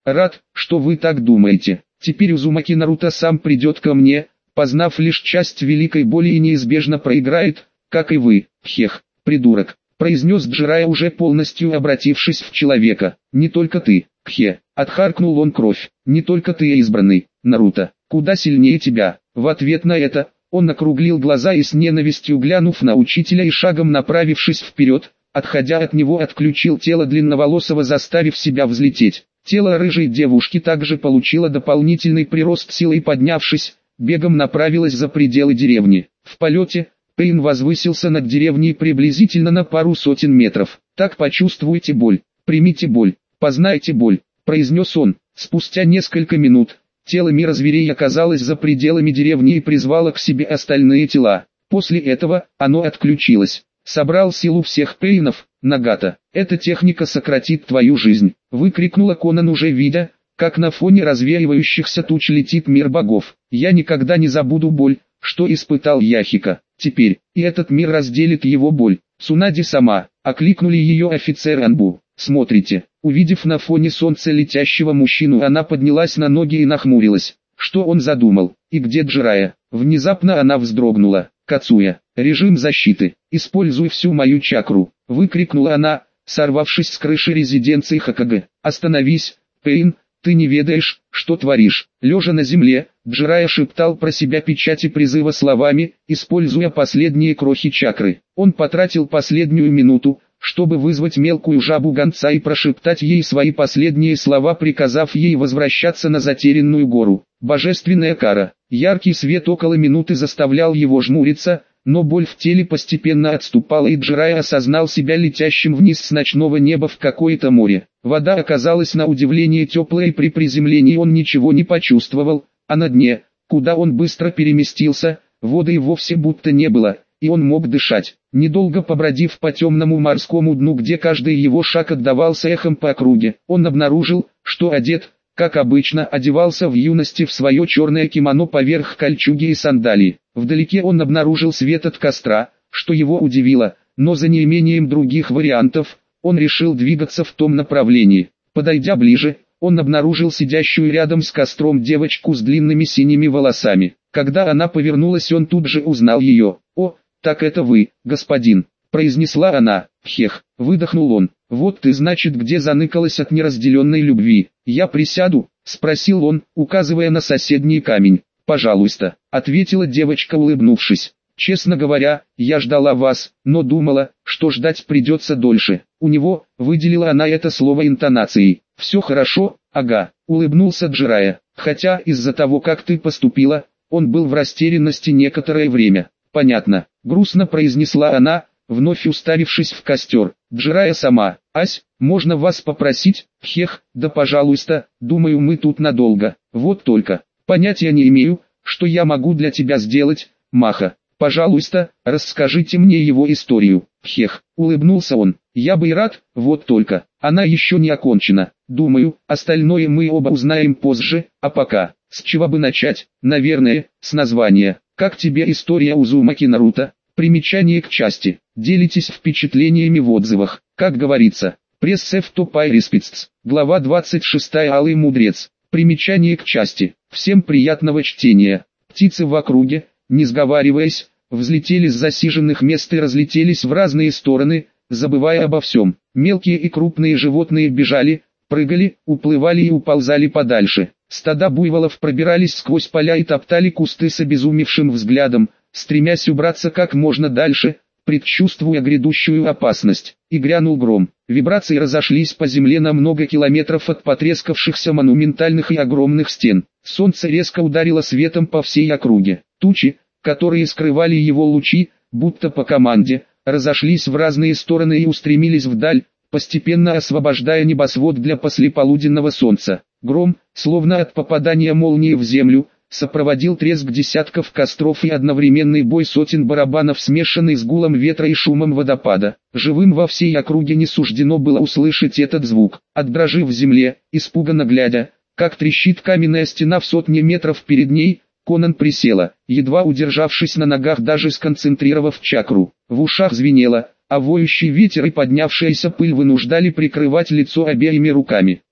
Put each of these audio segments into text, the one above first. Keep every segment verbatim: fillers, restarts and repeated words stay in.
Рад, что вы так думаете. Теперь Узумаки Наруто сам придет ко мне, познав лишь часть великой боли и неизбежно проиграет, как и вы, хех, придурок, произнес Джирайя, уже полностью обратившись в человека. Не только ты, кхе, отхаркнул он кровь, не только ты избранный, Наруто, куда сильнее тебя. В ответ на это, он округлил глаза и с ненавистью глянув на учителя и шагом направившись вперед, отходя от него, отключил тело длинноволосого, заставив себя взлететь. Тело рыжей девушки также получило дополнительный прирост силы и, поднявшись, бегом направилось за пределы деревни. В полете, Пейн возвысился над деревней приблизительно на пару сотен метров. «Так почувствуйте боль, примите боль, познайте боль», — произнес он. Спустя несколько минут, тело мира зверей оказалось за пределами деревни и призвало к себе остальные тела. После этого, оно отключилось. «Собрал силу всех Пейнов, Нагата. Эта техника сократит твою жизнь», — выкрикнула Конан, уже видя, как на фоне развеивающихся туч летит мир богов. «Я никогда не забуду боль, что испытал Яхика. Теперь, и этот мир разделит его боль». Цунади сама, окликнули ее офицер Анбу. «Смотрите». Увидев на фоне солнца летящего мужчину, она поднялась на ноги и нахмурилась. Что он задумал? И где Джирайя? Внезапно она вздрогнула. «Кацуя, режим защиты, используй всю мою чакру», — выкрикнула она, сорвавшись с крыши резиденции Хокаге. «Остановись, Пейн, ты не ведаешь, что творишь». Лежа на земле, Джирайя шептал про себя печати призыва словами, используя последние крохи чакры. Он потратил последнюю минуту, чтобы вызвать мелкую жабу гонца и прошептать ей свои последние слова, приказав ей возвращаться на затерянную гору. Божественная кара. Яркий свет около минуты заставлял его жмуриться, но боль в теле постепенно отступала, и Джирайя осознал себя летящим вниз с ночного неба в какое-то море. Вода оказалась на удивление теплой, и при приземлении он ничего не почувствовал, а на дне, куда он быстро переместился, воды и вовсе будто не было, и он мог дышать. Недолго побродив по темному морскому дну, где каждый его шаг отдавался эхом по округе, он обнаружил, что одет, как обычно, одевался в юности в свое черное кимоно поверх кольчуги и сандалий. Вдалеке он обнаружил свет от костра, что его удивило, но за неимением других вариантов, он решил двигаться в том направлении. Подойдя ближе, он обнаружил сидящую рядом с костром девочку с длинными синими волосами. Когда она повернулась, он тут же узнал ее. «О, так это вы, господин», — произнесла она. «Хех», — выдохнул он. «Вот ты, значит, где заныкалась от неразделенной любви. Я присяду?» — спросил он, указывая на соседний камень. «Пожалуйста», — ответила девочка, улыбнувшись. «Честно говоря, я ждала вас, но думала, что ждать придется дольше». У него, выделила она это слово интонацией. «Все хорошо, ага», — улыбнулся Джирайя. «Хотя из-за того, как ты поступила, он был в растерянности некоторое время». «Понятно», — грустно произнесла она, вновь уставившись в костер. Джирайя сама. «Ась, можно вас попросить?» «Хех, да пожалуйста, думаю, мы тут надолго. Вот только, понятия не имею, что я могу для тебя сделать, Маха. Пожалуйста, расскажите мне его историю». «Хех», — улыбнулся он. «Я бы и рад, вот только, она еще не окончена. Думаю, остальное мы оба узнаем позже, а пока, с чего бы начать? Наверное, с названия. Как тебе история Узумаки Наруто?» Примечание к части. Делитесь впечатлениями в отзывах. Как говорится, пресс-сев топай респектс. Глава двадцать шестая. Алый мудрец. Примечание к части. Всем приятного чтения. Птицы в округе, не сговариваясь, взлетели с засиженных мест и разлетелись в разные стороны, забывая обо всем. Мелкие и крупные животные бежали, прыгали, уплывали и уползали подальше. Стада буйволов пробирались сквозь поля и топтали кусты с обезумевшим взглядом, стремясь убраться как можно дальше, предчувствуя грядущую опасность. И грянул гром. Вибрации разошлись по земле на много километров от потрескавшихся монументальных и огромных стен. Солнце резко ударило светом по всей округе. Тучи, которые скрывали его лучи, будто по команде, разошлись в разные стороны и устремились вдаль, постепенно освобождая небосвод для послеполуденного солнца. Гром, словно от попадания молнии в землю, сопроводил треск десятков костров и одновременный бой сотен барабанов, смешанный с гулом ветра и шумом водопада. Живым во всей округе не суждено было услышать этот звук. Отдрожив в земле, испуганно глядя, как трещит каменная стена в сотне метров перед ней, Конан присела, едва удержавшись на ногах, даже сконцентрировав чакру. В ушах звенело, а воющий ветер и поднявшаяся пыль вынуждали прикрывать лицо обеими руками.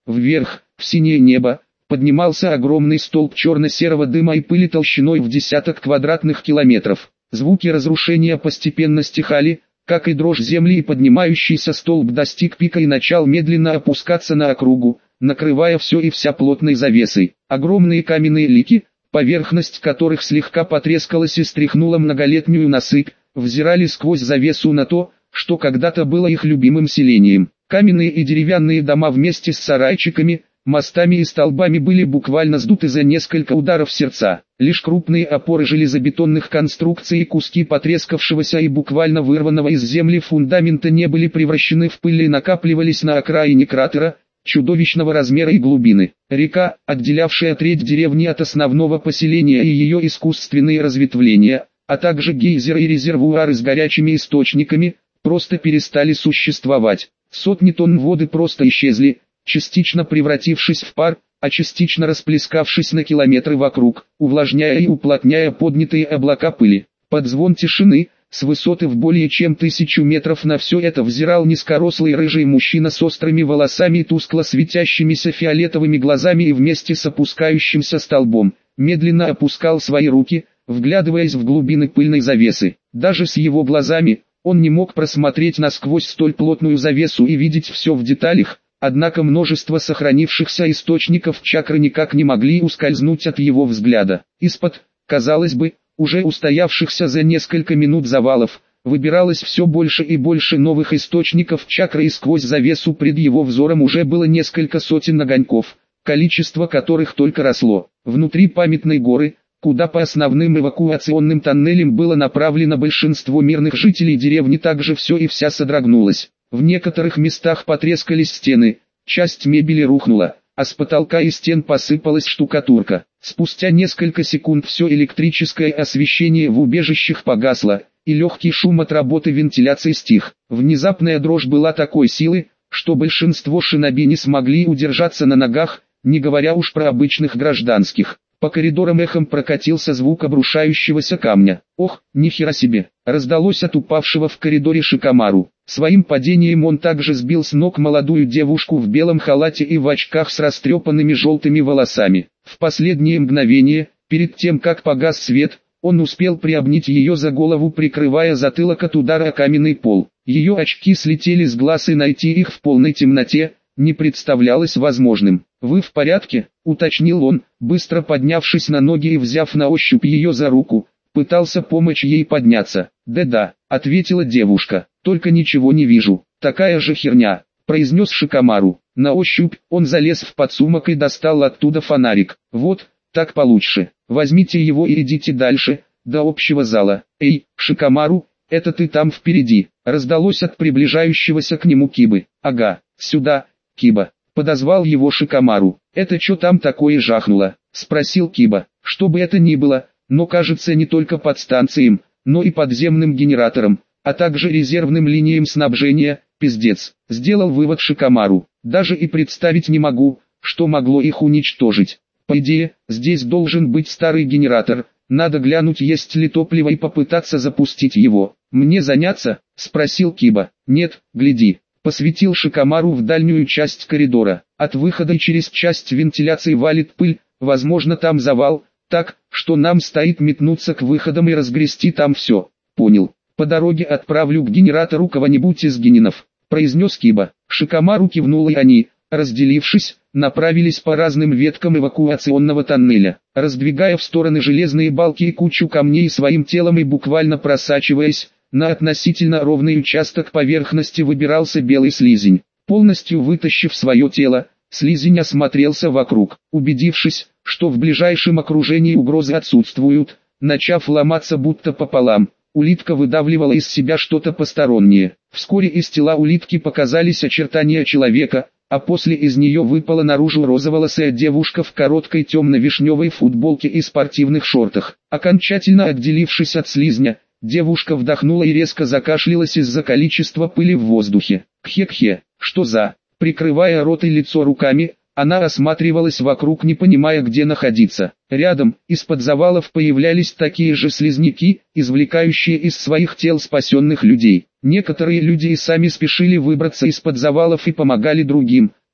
Вверх, в синее небо, поднимался огромный столб черно-серого дыма и пыли толщиной в десяток квадратных километров. Звуки разрушения постепенно стихали, как и дрожь земли, и поднимающийся столб достиг пика и начал медленно опускаться на округу, накрывая все и вся плотной завесой. Огромные каменные лики, поверхность которых слегка потрескалась и стряхнула многолетнюю насыпь, взирали сквозь завесу на то, что когда-то было их любимым селением. Каменные и деревянные дома вместе с сарайчиками, мостами и столбами были буквально сдуты за несколько ударов сердца. Лишь крупные опоры железобетонных конструкций и куски потрескавшегося и буквально вырванного из земли фундамента не были превращены в пыль и накапливались на окраине кратера, чудовищного размера и глубины. Река, отделявшая треть деревни от основного поселения, и ее искусственные разветвления, а также гейзеры и резервуары с горячими источниками, просто перестали существовать. Сотни тонн воды просто исчезли, частично превратившись в пар, а частично расплескавшись на километры вокруг, увлажняя и уплотняя поднятые облака пыли. Под звон тишины, с высоты в более чем тысячу метров, на все это взирал низкорослый рыжий мужчина с острыми волосами и тускло светящимися фиолетовыми глазами, и вместе с опускающимся столбом, медленно опускал свои руки, вглядываясь в глубины пыльной завесы. Даже с его глазами, он не мог просмотреть насквозь столь плотную завесу и видеть все в деталях, однако множество сохранившихся источников чакры никак не могли ускользнуть от его взгляда. Из-под, казалось бы, уже устоявшихся за несколько минут завалов, выбиралось все больше и больше новых источников чакры, и сквозь завесу пред его взором уже было несколько сотен огоньков, количество которых только росло. Внутри памятной горы, куда по основным эвакуационным тоннелям было направлено большинство мирных жителей деревни, также все и вся содрогнулось. В некоторых местах потрескались стены, часть мебели рухнула, а с потолка и стен посыпалась штукатурка. Спустя несколько секунд все электрическое освещение в убежищах погасло, и легкий шум от работы вентиляции стих. Внезапная дрожь была такой силы, что большинство шиноби не смогли удержаться на ногах, не говоря уж про обычных гражданских. По коридорам эхом прокатился звук обрушающегося камня. «Ох, нихера себе!» раздалось от упавшего в коридоре Шикамару. Своим падением он также сбил с ног молодую девушку в белом халате и в очках с растрепанными желтыми волосами. В последнее мгновение, перед тем как погас свет, он успел приобнять ее за голову, прикрывая затылок от удара о каменный пол. Ее очки слетели с глаз, и найти их в полной темноте не представлялось возможным. «Вы в порядке?» — уточнил он, быстро поднявшись на ноги и взяв на ощупь ее за руку, пытался помочь ей подняться. «Да-да», — ответила девушка, — «только ничего не вижу». «Такая же херня», — произнес Шикамару. На ощупь он залез в подсумок и достал оттуда фонарик. «Вот, так получше. Возьмите его и идите дальше, до общего зала». «Эй, Шикамару, это ты там впереди?» — раздалось от приближающегося к нему Кибы. «Ага, сюда, Киба», — подозвал его Шикамару. «Это что там такое жахнуло?» — спросил Киба. «Что бы это ни было, но кажется не только подстанциям, но и подземным генератором, а также резервным линиям снабжения. Пиздец», — сделал вывод Шикамару. «Даже и представить не могу, что могло их уничтожить. По идее, здесь должен быть старый генератор, надо глянуть, есть ли топливо, и попытаться запустить его». «Мне заняться?» — спросил Киба. «Нет, гляди», — посветил Шикамару в дальнюю часть коридора. «От выхода и через часть вентиляции валит пыль, возможно там завал, так, что нам стоит метнуться к выходам и разгрести там все». «Понял. По дороге отправлю к генератору кого-нибудь из генинов», — произнес Киба. Шикамару кивнул, и они, разделившись, направились по разным веткам эвакуационного тоннеля, раздвигая в стороны железные балки и кучу камней своим телом и буквально просачиваясь. На относительно ровный участок поверхности выбирался белый слизень. Полностью вытащив свое тело, слизень осмотрелся вокруг, убедившись, что в ближайшем окружении угрозы отсутствуют, начав ломаться будто пополам, улитка выдавливала из себя что-то постороннее. Вскоре из тела улитки показались очертания человека, а после из нее выпала наружу розоволосая девушка в короткой темно-вишневой футболке и спортивных шортах. Окончательно отделившись от слизня, девушка вдохнула и резко закашлялась из-за количества пыли в воздухе. «Кхе-кхе, что за...» Прикрывая рот и лицо руками, она осматривалась вокруг, не понимая, где находиться. Рядом, из-под завалов, появлялись такие же слизняки, извлекающие из своих тел спасенных людей. Некоторые люди и сами спешили выбраться из-под завалов и помогали другим,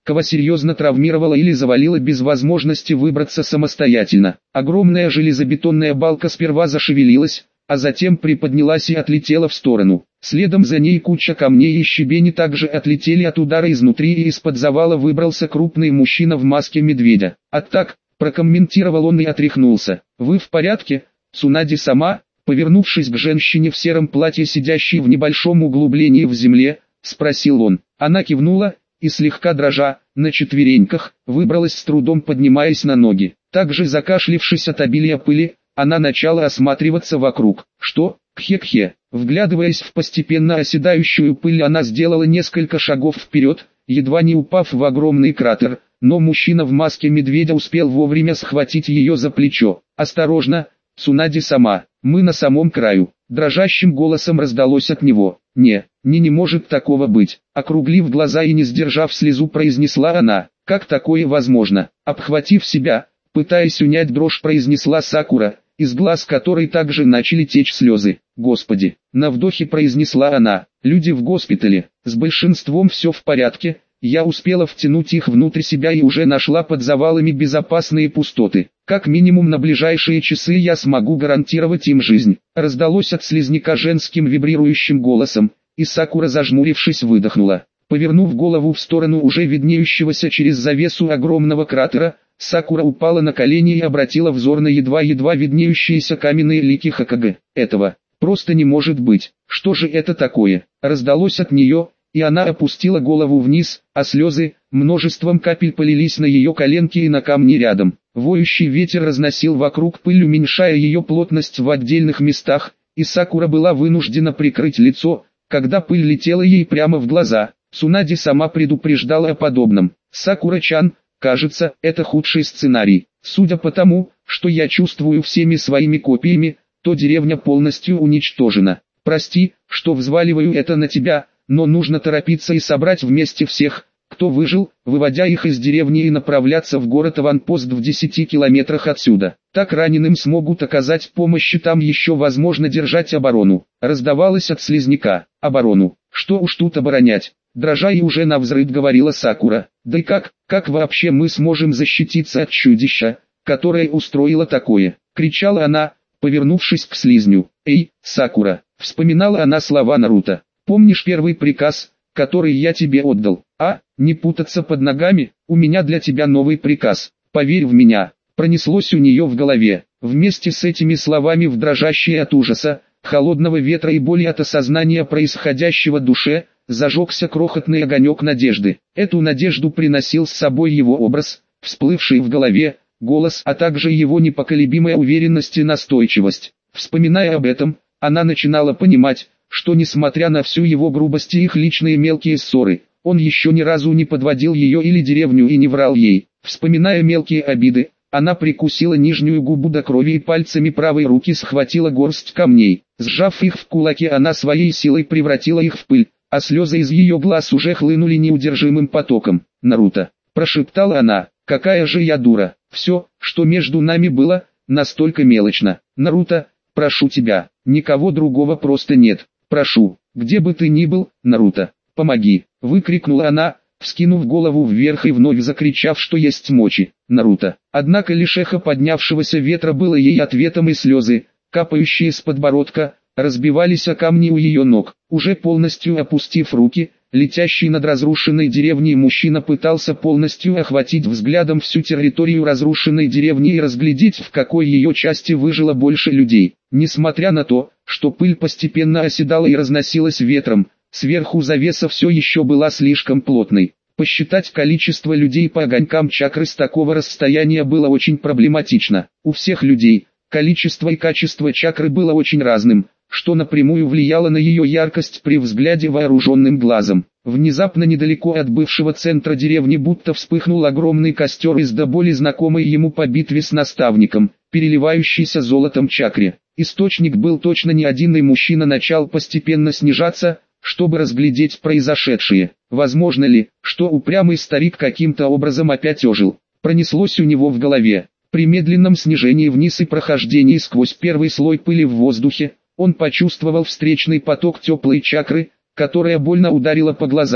кого серьезно травмировало или завалило без возможности выбраться самостоятельно. Огромная железобетонная балка сперва зашевелилась, а затем приподнялась и отлетела в сторону. Следом за ней куча камней и щебени также отлетели от удара изнутри, и из-под завала выбрался крупный мужчина в маске медведя. «А так», — прокомментировал он и отряхнулся. «Вы в порядке, Цунади-сама?» Повернувшись к женщине в сером платье, сидящей в небольшом углублении в земле, спросил он. Она кивнула и, слегка дрожа, на четвереньках, выбралась, с трудом поднимаясь на ноги. Также закашлившись от обилия пыли, она начала осматриваться вокруг. «Что? Кхе-кхе». Вглядываясь в постепенно оседающую пыль, она сделала несколько шагов вперед, едва не упав в огромный кратер, но мужчина в маске медведя успел вовремя схватить ее за плечо. «Осторожно, Цунади-сама, мы на самом краю», — дрожащим голосом раздалось от него. «Не, не не может такого быть», — округлив глаза и не сдержав слезу, произнесла она. «Как такое возможно?» Обхватив себя, пытаясь унять дрожь, произнесла Сакура, из глаз которой также начали течь слезы. «Господи!» На вдохе произнесла она. «Люди в госпитале, с большинством все в порядке, я успела втянуть их внутрь себя и уже нашла под завалами безопасные пустоты. Как минимум на ближайшие часы я смогу гарантировать им жизнь». Раздалось от слизняка женским вибрирующим голосом, и Сакура, зажмурившись, выдохнула. Повернув голову в сторону уже виднеющегося через завесу огромного кратера, Сакура упала на колени и обратила взор на едва-едва виднеющиеся каменные лики Хокаге. «Этого просто не может быть. Что же это такое?» Раздалось от нее, и она опустила голову вниз, а слезы множеством капель полились на ее коленки и на камни рядом. Воющий ветер разносил вокруг пыль, уменьшая ее плотность в отдельных местах, и Сакура была вынуждена прикрыть лицо, когда пыль летела ей прямо в глаза. Цунади сама предупреждала о подобном. «Сакура-чан, кажется, это худший сценарий. Судя по тому, что я чувствую всеми своими копиями, то деревня полностью уничтожена. Прости, что взваливаю это на тебя, но нужно торопиться и собрать вместе всех, кто выжил, выводя их из деревни и направляться в город-аванпост в десяти километрах отсюда. Так раненым смогут оказать помощь, и там еще возможно держать оборону». Раздавалось от слизняка. «Оборону? Что уж тут оборонять?» Дрожа и уже навзрыд говорила Сакура. «Да и как, как вообще мы сможем защититься от чудища, которое устроило такое?» Кричала она, повернувшись к слизню. «Эй, Сакура!» Вспоминала она слова Наруто. «Помнишь первый приказ, который я тебе отдал? А, не путаться под ногами? У меня для тебя новый приказ. Поверь в меня». Пронеслось у нее в голове. Вместе с этими словами, в дрожащей от ужаса, холодного ветра и боли от осознания происходящего душе, зажегся крохотный огонек надежды. Эту надежду приносил с собой его образ, всплывший в голове, голос, а также его непоколебимая уверенность и настойчивость. Вспоминая об этом, она начинала понимать, что несмотря на всю его грубость и их личные мелкие ссоры, он еще ни разу не подводил ее или деревню и не врал ей. Вспоминая мелкие обиды, она прикусила нижнюю губу до крови и пальцами правой руки схватила горсть камней. Сжав их в кулаки, она своей силой превратила их в пыль, а слезы из ее глаз уже хлынули неудержимым потоком. «Наруто», — прошептала она, — «какая же я дура. Все, что между нами было, настолько мелочно. Наруто, прошу тебя, никого другого просто нет. Прошу, где бы ты ни был, Наруто, помоги», — выкрикнула она, вскинув голову вверх и вновь закричав, что есть мочи. «Наруто». Однако лишь эхо поднявшегося ветра было ей ответом, и слезы, капающие с подбородка, разбивались о камни у ее ног. Уже полностью опустив руки, летящий над разрушенной деревней мужчина пытался полностью охватить взглядом всю территорию разрушенной деревни и разглядеть, в какой ее части выжило больше людей. Несмотря на то, что пыль постепенно оседала и разносилась ветром, сверху завеса все еще была слишком плотной. Посчитать количество людей по огонькам чакры с такого расстояния было очень проблематично. У всех людей количество и качество чакры было очень разным, что напрямую влияло на ее яркость при взгляде вооруженным глазом. Внезапно недалеко от бывшего центра деревни будто вспыхнул огромный костер из до боли знакомой ему по битве с наставником, переливающийся золотом чакре. Источник был точно не один, и мужчина начал постепенно снижаться, чтобы разглядеть произошедшее. Возможно ли, что упрямый старик каким-то образом опять ожил? Пронеслось у него в голове. При медленном снижении вниз и прохождении сквозь первый слой пыли в воздухе, он почувствовал встречный поток теплой чакры, которая больно ударила по глазам,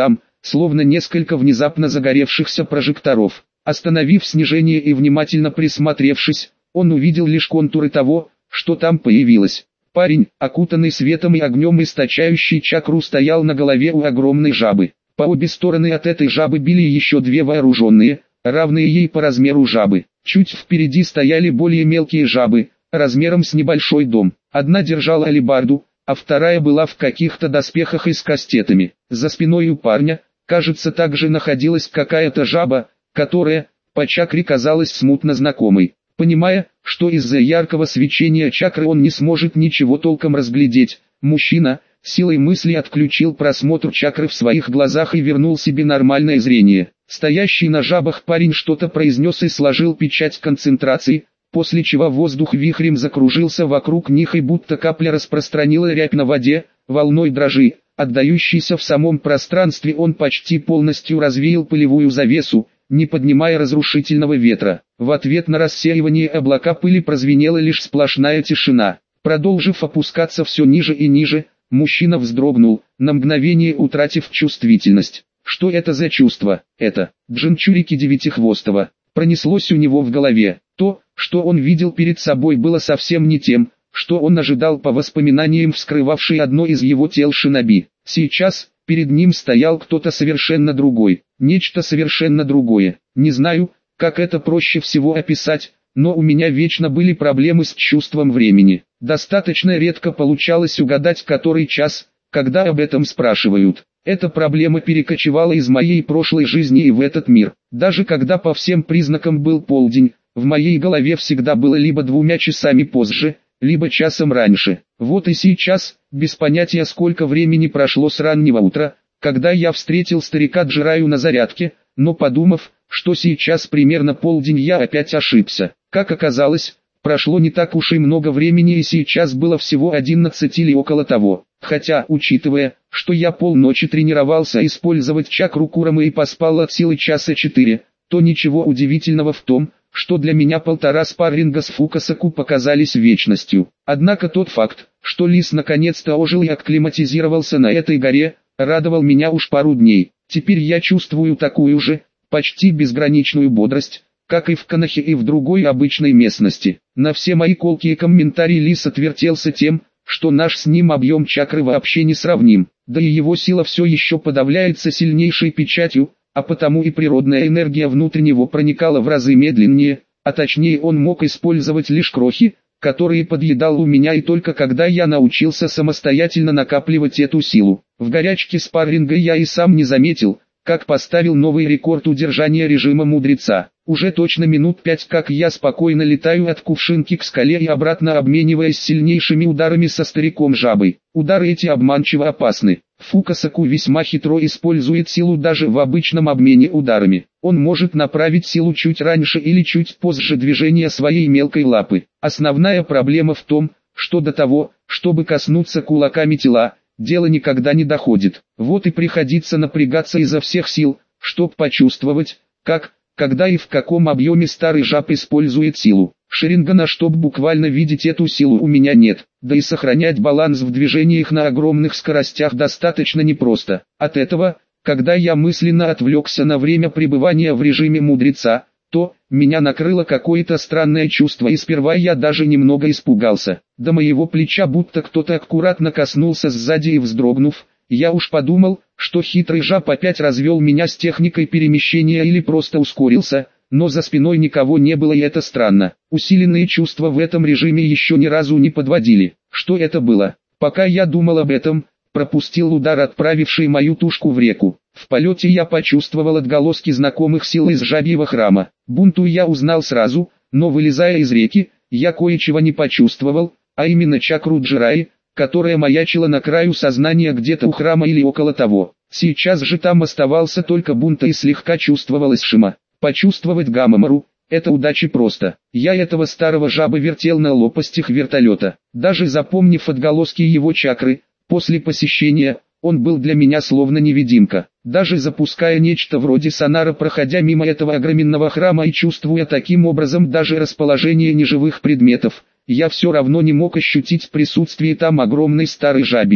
словно несколько внезапно загоревшихся прожекторов. Остановив снижение и внимательно присмотревшись, он увидел лишь контуры того, что там появилось. Парень, окутанный светом и огнем источающий чакру, стоял на голове у огромной жабы. По обе стороны от этой жабы били еще две вооруженные, равные ей по размеру жабы. Чуть впереди стояли более мелкие жабы, размером с небольшой дом. Одна держала алебарду, а вторая была в каких-то доспехах и с кастетами. За спиной у парня, кажется, также находилась какая-то жаба, которая, по чакре, казалась смутно знакомой. Понимая, что из-за яркого свечения чакры он не сможет ничего толком разглядеть, мужчина, силой мысли отключил просмотр чакры в своих глазах и вернул себе нормальное зрение. Стоящий на жабах парень что-то произнес и сложил печать концентрации, после чего воздух вихрем закружился вокруг них и будто капля распространила рябь на воде, волной дрожи, отдающейся в самом пространстве. Он почти полностью развеял пылевую завесу, не поднимая разрушительного ветра. В ответ на рассеивание облака пыли прозвенела лишь сплошная тишина. Продолжив опускаться все ниже и ниже, мужчина вздрогнул, на мгновение утратив чувствительность. Что это за чувство? Это Джинчурики Девятихвостого. Пронеслось у него в голове. То, что он видел перед собой, было совсем не тем, что он ожидал по воспоминаниям вскрывавшей одно из его тел шиноби. Сейчас перед ним стоял кто-то совершенно другой, нечто совершенно другое. Не знаю, как это проще всего описать, но у меня вечно были проблемы с чувством времени. Достаточно редко получалось угадать который час, когда об этом спрашивают. Эта проблема перекочевала из моей прошлой жизни и в этот мир. Даже когда по всем признакам был полдень, в моей голове всегда было либо двумя часами позже, либо часом раньше. Вот и сейчас, без понятия сколько времени прошло с раннего утра, когда я встретил старика Джираю на зарядке, но подумав, что сейчас примерно полдень, я опять ошибся. Как оказалось, прошло не так уж и много времени, и сейчас было всего одиннадцать или около того. Хотя, учитывая, что я полночи тренировался использовать чакру Курамы и поспал от силы часа четыре, то ничего удивительного в том, что для меня полтора спарринга с Фукасаку показались вечностью. Однако тот факт, что лис наконец-то ожил и акклиматизировался на этой горе, радовал меня уж пару дней. Теперь я чувствую такую же, почти безграничную бодрость, как и в Канахе и в другой обычной местности. На все мои колкие комментарии лис отвертелся тем, что наш с ним объем чакры вообще не сравним, да и его сила все еще подавляется сильнейшей печатью, а потому и природная энергия внутрь него проникала в разы медленнее, а точнее он мог использовать лишь крохи, которые подъедал у меня, и только когда я научился самостоятельно накапливать эту силу. В горячке спарринга я и сам не заметил, как поставил новый рекорд удержания режима мудреца. Уже точно минут пять как я спокойно летаю от кувшинки к скале и обратно, обмениваясь сильнейшими ударами со стариком жабой. Удары эти обманчиво опасны. Фукасаку весьма хитро использует силу даже в обычном обмене ударами. Он может направить силу чуть раньше или чуть позже движения своей мелкой лапы. Основная проблема в том, что до того, чтобы коснуться кулаками тела, дело никогда не доходит. Вот и приходится напрягаться изо всех сил, чтоб почувствовать, как, когда и в каком объеме старый жаб использует силу. Шерингана, чтоб буквально видеть эту силу, у меня нет, да и сохранять баланс в движениях на огромных скоростях достаточно непросто. От этого, когда я мысленно отвлекся на время пребывания в режиме мудреца, то, меня накрыло какое-то странное чувство, и сперва я даже немного испугался. До моего плеча будто кто-то аккуратно коснулся сзади, и вздрогнув, я уж подумал, что хитрый жаб опять развел меня с техникой перемещения или просто ускорился, но за спиной никого не было, и это странно. Усиленные чувства в этом режиме еще ни разу не подводили. Что это было? Пока я думал об этом, пропустил удар, отправивший мою тушку в реку. В полете я почувствовал отголоски знакомых сил из жабьего храма. Бунту я узнал сразу, но вылезая из реки, я кое-чего не почувствовал, а именно чакру Джираи, которая маячила на краю сознания где-то у храма или около того. Сейчас же там оставался только Бунта и слегка чувствовалась Шима. Почувствовать Гамамару – это удача просто. Я этого старого жаба вертел на лопастях вертолета. Даже запомнив отголоски его чакры, после посещения, он был для меня словно невидимка. Даже запуская нечто вроде сонара, проходя мимо этого огроменного храма и чувствуя таким образом даже расположение неживых предметов, я все равно не мог ощутить присутствие там огромной старой жабищи.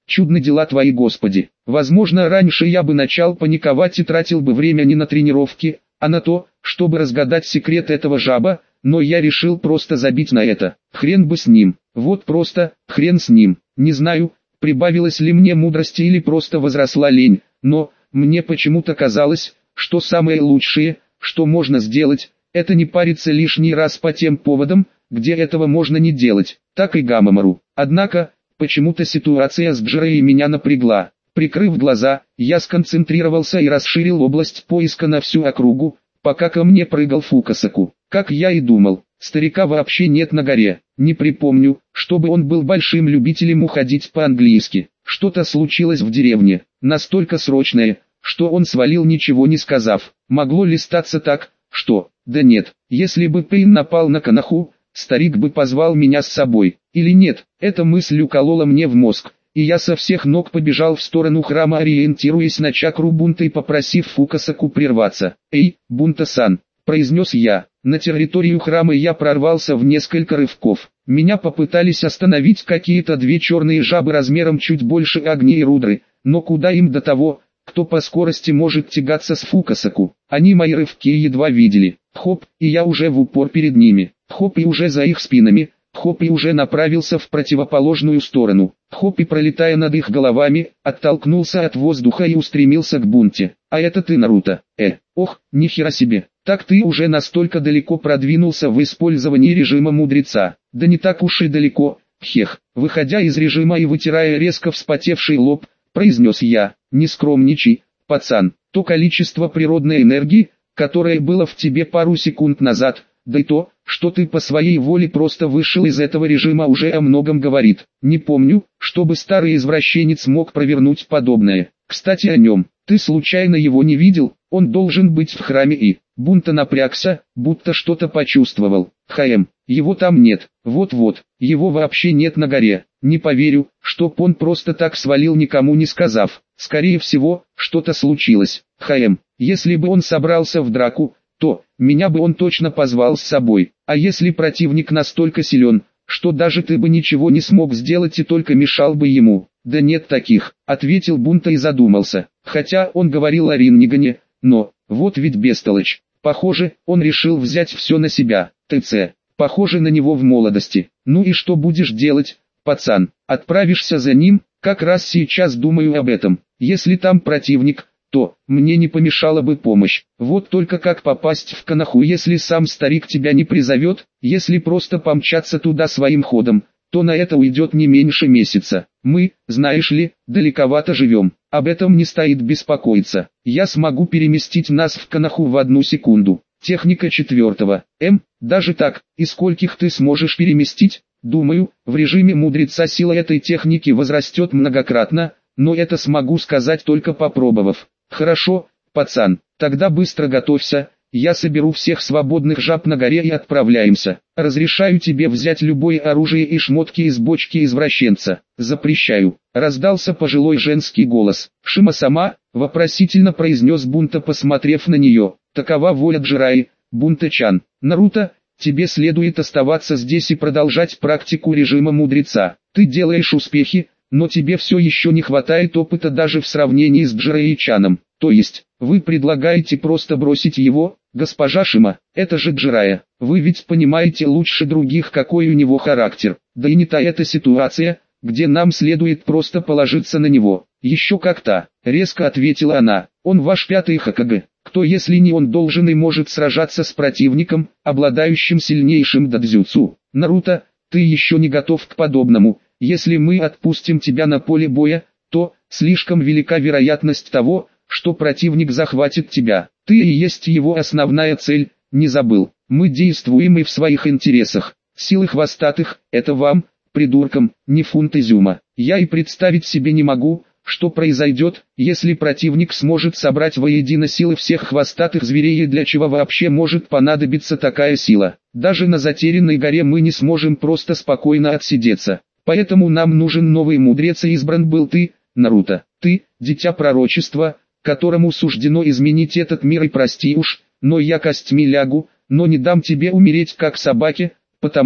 чудны дела твои, Господи. Возможно, раньше я бы начал паниковать и тратил бы время не на тренировки, а на то, чтобы разгадать секрет этого жаба, но я решил просто забить на это. Хрен бы с ним. Вот просто, хрен с ним. Не знаю, прибавилось ли мне мудрости или просто возросла лень, но мне почему-то казалось, что самое лучшее, что можно сделать, это не париться лишний раз по тем поводам, где этого можно не делать, так и Гамамару. Однако, почему-то ситуация с Джиреей меня напрягла. Прикрыв глаза, я сконцентрировался и расширил область поиска на всю округу, пока ко мне прыгал Фукасаку. Как я и думал, старика вообще нет на горе. Не припомню, чтобы он был большим любителем уходить по-английски. Что-то случилось в деревне, настолько срочное, что он свалил, ничего не сказав. Могло ли статься так, что... Да нет, если бы Пейн напал на Коноху, старик бы позвал меня с собой. Или нет, эта мысль уколола мне в мозг, и я со всех ног побежал в сторону храма, ориентируясь на чакру Бунта и попросив Фукасаку прерваться. «Эй, Бунта-сан», — произнес я. На территорию храма я прорвался в несколько рывков. Меня попытались остановить какие-то две черные жабы размером чуть больше Агни и Рудры, но куда им до того, кто по скорости может тягаться с Фукасаку. Они мои рывки едва видели. Хоп, и я уже в упор перед ними. Хоп, и уже за их спинами. Хоп, и уже направился в противоположную сторону. Хоп, и пролетая над их головами, оттолкнулся от воздуха и устремился к Бунте. А это ты, Наруто? Э, ох, нихера себе. Так ты уже настолько далеко продвинулся в использовании режима мудреца. Да не так уж и далеко. Хех, выходя из режима и вытирая резко вспотевший лоб, произнес я. Не скромничай, пацан. То количество природной энергии, которое было в тебе пару секунд назад, да и то, что ты по своей воле просто вышел из этого режима, уже о многом говорит. Не помню, чтобы старый извращенец мог провернуть подобное. Кстати, о нем. Ты случайно его не видел? Он должен быть в храме. И Бунта напрягся, будто что-то почувствовал. Хм, его там нет. Вот-вот, его вообще нет на горе. Не поверю, чтоб он просто так свалил, никому не сказав. Скорее всего, что-то случилось. Хм, если бы он собрался в драку, то меня бы он точно позвал с собой. А если противник настолько силен, что даже ты бы ничего не смог сделать и только мешал бы ему? Да нет таких, ответил Бунта и задумался. Хотя он говорил о Рингане, но, вот ведь бестолочь. Похоже, он решил взять все на себя. ТЦ, похоже на него в молодости. Ну и что будешь делать, пацан? Отправишься за ним? Как раз сейчас думаю об этом. Если там противник, то мне не помешала бы помощь. Вот только как попасть в Коноху, если сам старик тебя не призовет? Если просто помчаться туда своим ходом, то на это уйдет не меньше месяца. Мы, знаешь ли, далековато живем. Об этом не стоит беспокоиться. Я смогу переместить нас в Коноху в одну секунду. Техника четвертого. М, даже так, и скольких ты сможешь переместить? Думаю, в режиме мудреца сила этой техники возрастет многократно, но это смогу сказать только попробовав. Хорошо, пацан, тогда быстро готовься, я соберу всех свободных жаб на горе и отправляемся. Разрешаю тебе взять любое оружие и шмотки из бочки извращенца. Запрещаю. Раздался пожилой женский голос. Шима-сама, вопросительно произнес Бунта, посмотрев на нее. Такова воля Джираи, Бунта-чан. Наруто, тебе следует оставаться здесь и продолжать практику режима мудреца. Ты делаешь успехи, но тебе все еще не хватает опыта даже в сравнении с Джираи-чаном. То есть, вы предлагаете просто бросить его, госпожа Шима? Это же Джирая. Вы ведь понимаете лучше других, какой у него характер. Да и не та эта ситуация, где нам следует просто положиться на него. Еще как-то, резко ответила она. Он ваш пятый Хокаге. Кто, если не он, должен и может сражаться с противником, обладающим сильнейшим дадзюцу? Наруто, ты еще не готов к подобному. Если мы отпустим тебя на поле боя, то слишком велика вероятность того, что противник захватит тебя. Ты и есть его основная цель, не забыл. Мы действуем и в своих интересах. Силы хвостатых – это вам, придуркам, не фунт изюма. Я и представить себе не могу, что произойдет, если противник сможет собрать воедино силы всех хвостатых зверей, и для чего вообще может понадобиться такая сила. Даже на затерянной горе мы не сможем просто спокойно отсидеться. Поэтому нам нужен новый мудрец, и избран был ты, Наруто. Ты, дитя пророчества, которому суждено изменить этот мир, и прости уж, но я костьми лягу, но не дам тебе умереть как собаке, потому,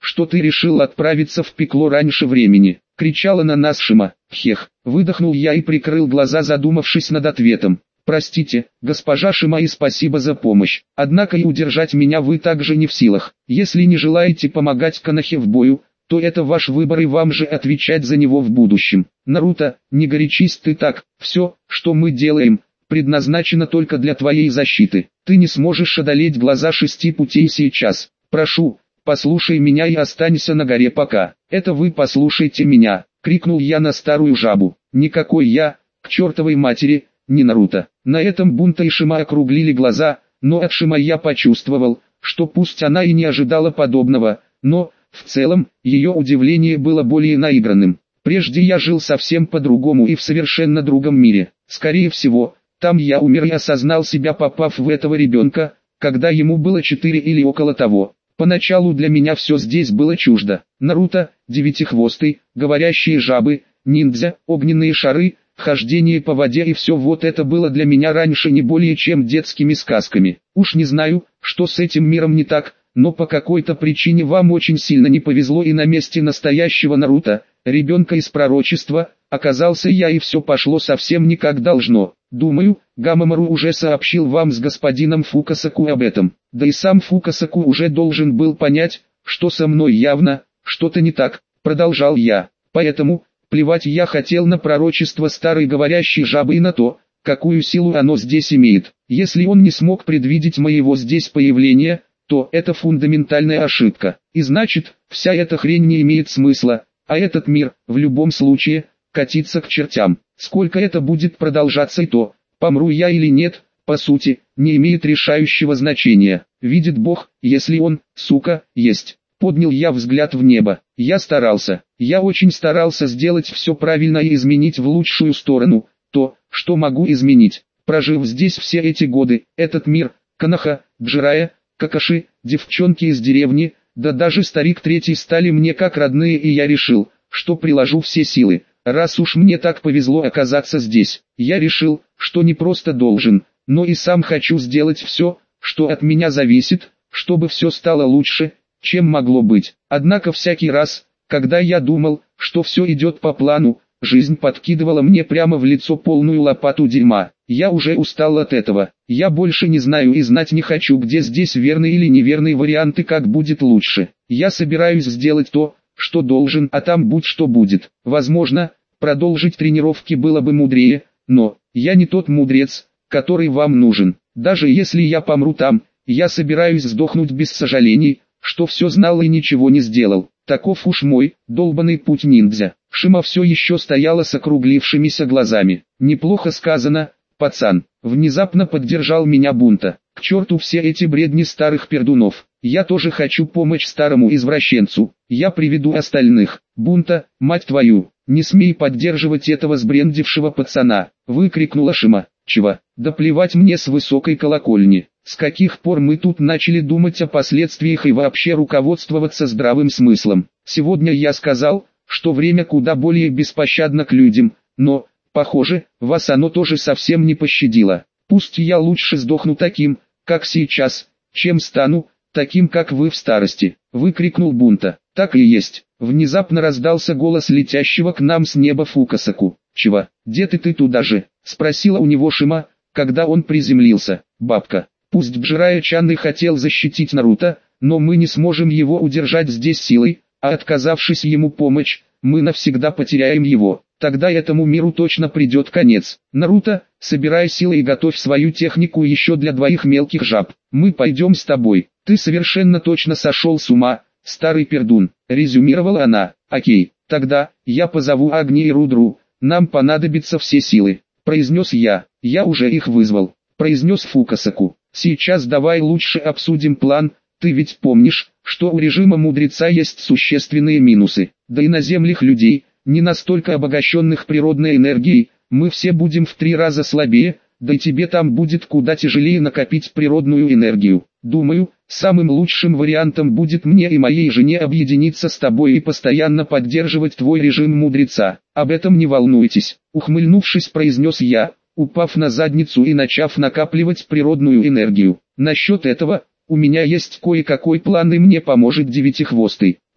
что ты решил отправиться в пекло раньше времени», — кричала на нас Шима. «Хех», — выдохнул я и прикрыл глаза, задумавшись над ответом. «Простите, госпожа Шима, и спасибо за помощь, однако и удержать меня вы также не в силах. Если не желаете помогать Конохе в бою, то это ваш выбор и вам же отвечать за него в будущем. Наруто, не горячись ты так, все, что мы делаем, предназначено только для твоей защиты. Ты не сможешь одолеть глаза шести путей сейчас. Прошу, послушай меня и останься на горе пока». «Это вы послушайте меня», — крикнул я на старую жабу. «Никакой я, к чертовой матери, не Наруто». На этом Бунта и Шима округлили глаза, но от Шима я почувствовал, что пусть она и не ожидала подобного, но, в целом, ее удивление было более наигранным. Прежде я жил совсем по-другому и в совершенно другом мире. Скорее всего, там я умер и осознал себя, попав в этого ребенка, когда ему было четыре или около того. Поначалу для меня все здесь было чуждо. Наруто, девятихвостый, говорящие жабы, ниндзя, огненные шары, хождение по воде, и все вот это было для меня раньше не более чем детскими сказками. Уж не знаю, что с этим миром не так, но по какой-то причине вам очень сильно не повезло, и на месте настоящего Наруто, ребенка из пророчества, оказался я, и все пошло совсем не как должно. Думаю, Гамамару уже сообщил вам с господином Фукасаку об этом. Да и сам Фукасаку уже должен был понять, что со мной явно что-то не так, продолжал я. Поэтому, плевать я хотел на пророчество старой говорящей жабы и на то, какую силу оно здесь имеет. Если он не смог предвидеть моего здесь появления, то это фундаментальная ошибка. И значит, вся эта хрень не имеет смысла, а этот мир, в любом случае, катится к чертям. Сколько это будет продолжаться и то, помру я или нет, по сути, не имеет решающего значения. Видит Бог, если он, сука, есть. Поднял я взгляд в небо. Я старался, я очень старался сделать все правильно и изменить в лучшую сторону, то, что могу изменить. Прожив здесь все эти годы, этот мир, Коноха, Джирая, Какаши, девчонки из деревни, да даже старик третий стали мне как родные, и я решил, что приложу все силы. Раз уж мне так повезло оказаться здесь, я решил, что не просто должен, но и сам хочу сделать все, что от меня зависит, чтобы все стало лучше, чем могло быть. Однако всякий раз, когда я думал, что все идет по плану, жизнь подкидывала мне прямо в лицо полную лопату дерьма. Я уже устал от этого. Я больше не знаю и знать не хочу, где здесь верный или неверный вариант и как будет лучше. Я собираюсь сделать то, что должен, а там будь что будет. Возможно, продолжить тренировки было бы мудрее, но я не тот мудрец, который вам нужен. Даже если я помру там, я собираюсь сдохнуть без сожалений, что все знал и ничего не сделал. Таков уж мой, долбанный путь ниндзя. Шима все еще стояла с округлившимися глазами. «Неплохо сказано, пацан», — внезапно поддержал меня Бунта. «К черту все эти бредни старых пердунов. Я тоже хочу помочь старому извращенцу. Я приведу остальных». «Бунта, мать твою, не смей поддерживать этого сбрендившего пацана», — выкрикнула Шима. «Чего? Да плевать мне с высокой колокольни. С каких пор мы тут начали думать о последствиях и вообще руководствоваться здравым смыслом? Сегодня я сказал, что время куда более беспощадно к людям, но, похоже, вас оно тоже совсем не пощадило. Пусть я лучше сдохну таким, как сейчас, чем стану таким, как вы в старости», — выкрикнул Бунта. «Так и есть». Внезапно раздался голос летящего к нам с неба Фукасаку. «Чего, дед, и ты туда же?» — спросила у него Шима, когда он приземлился. «Бабка, пусть Джирая-чан и хотел защитить Наруто, но мы не сможем его удержать здесь силой, а отказавшись ему помочь, мы навсегда потеряем его. Тогда этому миру точно придет конец. Наруто, собирай силы и готовь свою технику еще для двоих мелких жаб. Мы пойдем с тобой. Ты совершенно точно сошел с ума, старый пердун», — резюмировала она. «Окей, тогда, я позову Агни и Рудру, нам понадобятся все силы», — произнес я. «Я уже их вызвал», — произнес Фукасаку. «Сейчас давай лучше обсудим план. Ты ведь помнишь, что у режима мудреца есть существенные минусы, да и на землях людей, не настолько обогащенных природной энергией, мы все будем в три раза слабее, да и тебе там будет куда тяжелее накопить природную энергию. Думаю, самым лучшим вариантом будет мне и моей жене объединиться с тобой и постоянно поддерживать твой режим мудреца. Об этом не волнуйтесь», — ухмыльнувшись, произнес я, упав на задницу и начав накапливать природную энергию. «Насчет этого, у меня есть кое-какой план, и мне поможет девятихвостый.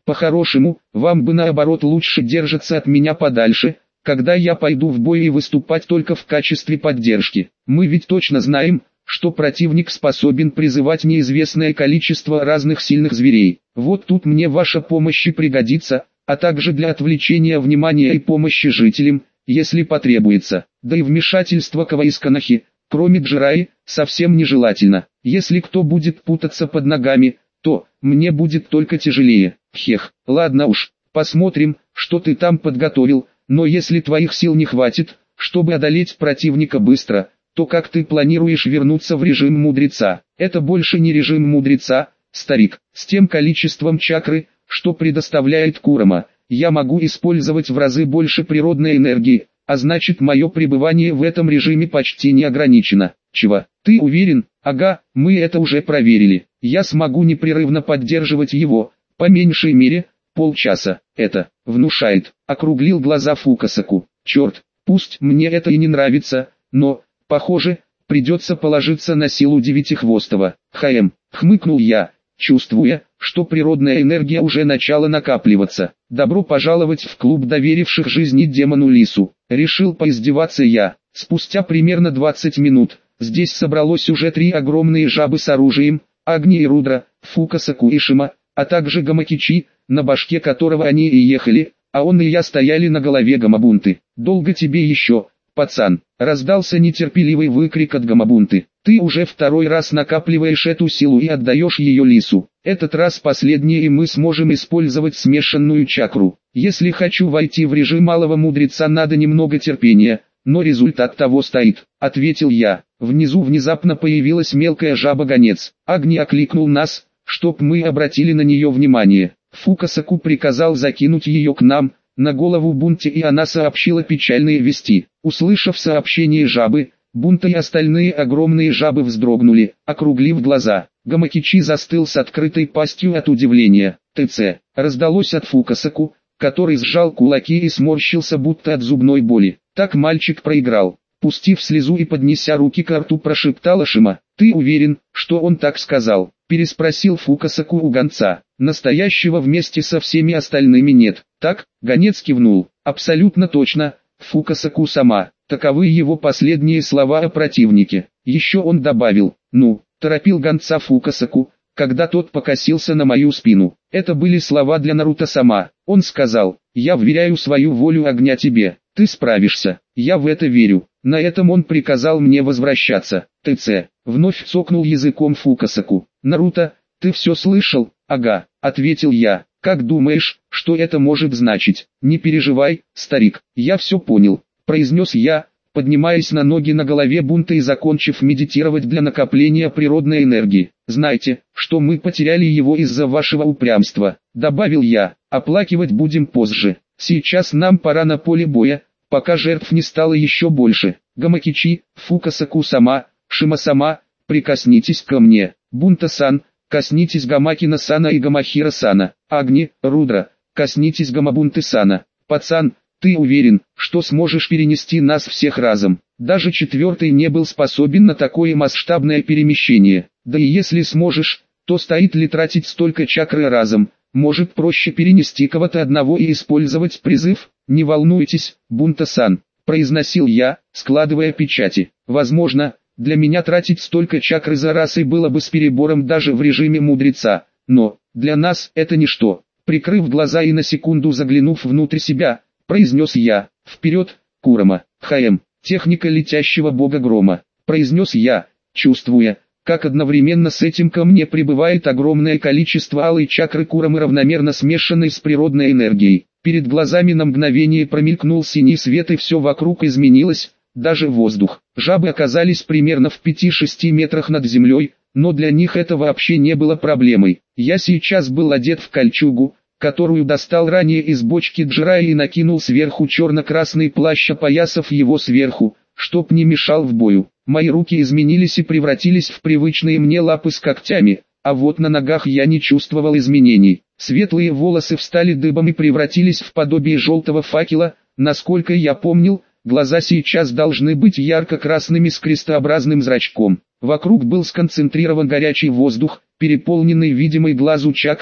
По-хорошему, вам бы наоборот лучше держаться от меня подальше, когда я пойду в бой и выступать только в качестве поддержки. Мы ведь точно знаем, что противник способен призывать неизвестное количество разных сильных зверей. Вот тут мне ваша помощь и пригодится, а также для отвлечения внимания и помощи жителям, если потребуется. Да и вмешательство Каваисканахи, кроме Джираи, совсем нежелательно. Если кто будет путаться под ногами, то мне будет только тяжелее. Хех, ладно уж, посмотрим, что ты там подготовил, но если твоих сил не хватит, чтобы одолеть противника быстро, то как ты планируешь вернуться в режим мудреца? Это больше не режим мудреца, старик. С тем количеством чакры, что предоставляет Курама, я могу использовать в разы больше природной энергии, а значит мое пребывание в этом режиме почти не ограничено. Чего? Ты уверен? Ага, мы это уже проверили. Я смогу непрерывно поддерживать его, по меньшей мере, полчаса. Это внушает. Округлил глаза Фукасаку. Черт, пусть мне это и не нравится, но, похоже, придется положиться на силу Девятихвостого. Хаем, хмыкнул я, чувствуя, что природная энергия уже начала накапливаться. Добро пожаловать в клуб доверивших жизни демону Лису. Решил поиздеваться я. Спустя примерно двадцать минут, здесь собралось уже три огромные жабы с оружием, Агни и Рудра, Фукасаку и Шима, а также Гамакичи, на башке которого они и ехали, а он и я стояли на голове Гамабунты. «Долго тебе еще, пацан?» — раздался нетерпеливый выкрик от Гамабунты. «Ты уже второй раз накапливаешь эту силу и отдаешь ее Лису. Этот раз последний, и мы сможем использовать смешанную чакру. Если хочу войти в режим малого мудреца, надо немного терпения, но результат того стоит», — ответил я. Внизу внезапно появилась мелкая жаба-гонец. Агни окликнул нас, чтоб мы обратили на нее внимание. Фукасаку приказал закинуть ее к нам, на голову Бунте, и она сообщила печальные вести. Услышав сообщение жабы, Бунта и остальные огромные жабы вздрогнули, округлив глаза. Гамакичи застыл с открытой пастью от удивления. «ТЦ!» раздалось от Фукасаку, который сжал кулаки и сморщился будто от зубной боли. Так мальчик проиграл. Пустив слезу и поднеся руки к рту, прошептала Шима. «Ты уверен, что он так сказал?» — переспросил Фукасаку у гонца. «Настоящего вместе со всеми остальными нет». «Так?» — гонец кивнул. «Абсолютно точно, Фукасаку сама». Таковы его последние слова о противнике. Еще он добавил: «Ну», — торопил гонца Фукасаку, когда тот покосился на мою спину. Это были слова для Наруто сама. Он сказал: «Я вверяю свою волю огня тебе. Ты справишься». Я в это верю. На этом он приказал мне возвращаться. «ТЦ», — вновь цокнул языком Фукасаку. «Наруто, ты все слышал?» «Ага», — ответил я. «Как думаешь, что это может значить?» «Не переживай, старик, я все понял», — произнес я, поднимаясь на ноги на голове Бунта и закончив медитировать для накопления природной энергии. «Знайте, что мы потеряли его из-за вашего упрямства», — добавил я. «Оплакивать будем позже. Сейчас нам пора на поле боя, пока жертв не стало еще больше. Гамакичи, Фукасаку-сама, Шима-сама, прикоснитесь ко мне. Бунта-сан, коснитесь Гамакина-сана и Гамахира-сана. Агни, Рудра, коснитесь Гамабунты-сана. Пацан, ты уверен, что сможешь перенести нас всех разом?» Даже четвертый не был способен на такое масштабное перемещение. Да и если сможешь, то стоит ли тратить столько чакры разом? Может, проще перенести кого-то одного и использовать призыв? «Не волнуйтесь, Бунта-сан», — произносил я, складывая печати. «Возможно, для меня тратить столько чакры за раз и было бы с перебором даже в режиме мудреца, но для нас это ничто». Прикрыв глаза и на секунду заглянув внутрь себя, произнес я: «Вперед, Курама!» «Хаем, техника летящего бога грома», — произнес я, чувствуя, как одновременно с этим ко мне прибывает огромное количество алой чакры Курамы, равномерно смешанной с природной энергией. Перед глазами на мгновение промелькнул синий свет, и все вокруг изменилось, даже воздух. Жабы оказались примерно в пяти-шести метрах над землей, но для них это вообще не было проблемой. Я сейчас был одет в кольчугу, которую достал ранее из бочки Джирая, и накинул сверху черно-красный плащ, опоясав его сверху, чтоб не мешал в бою. Мои руки изменились и превратились в привычные мне лапы с когтями, а вот на ногах я не чувствовал изменений. Светлые волосы встали дыбом и превратились в подобие желтого факела. Насколько я помнил, глаза сейчас должны быть ярко-красными с крестообразным зрачком. Вокруг был сконцентрирован горячий воздух, переполненный видимой глазу чакрой,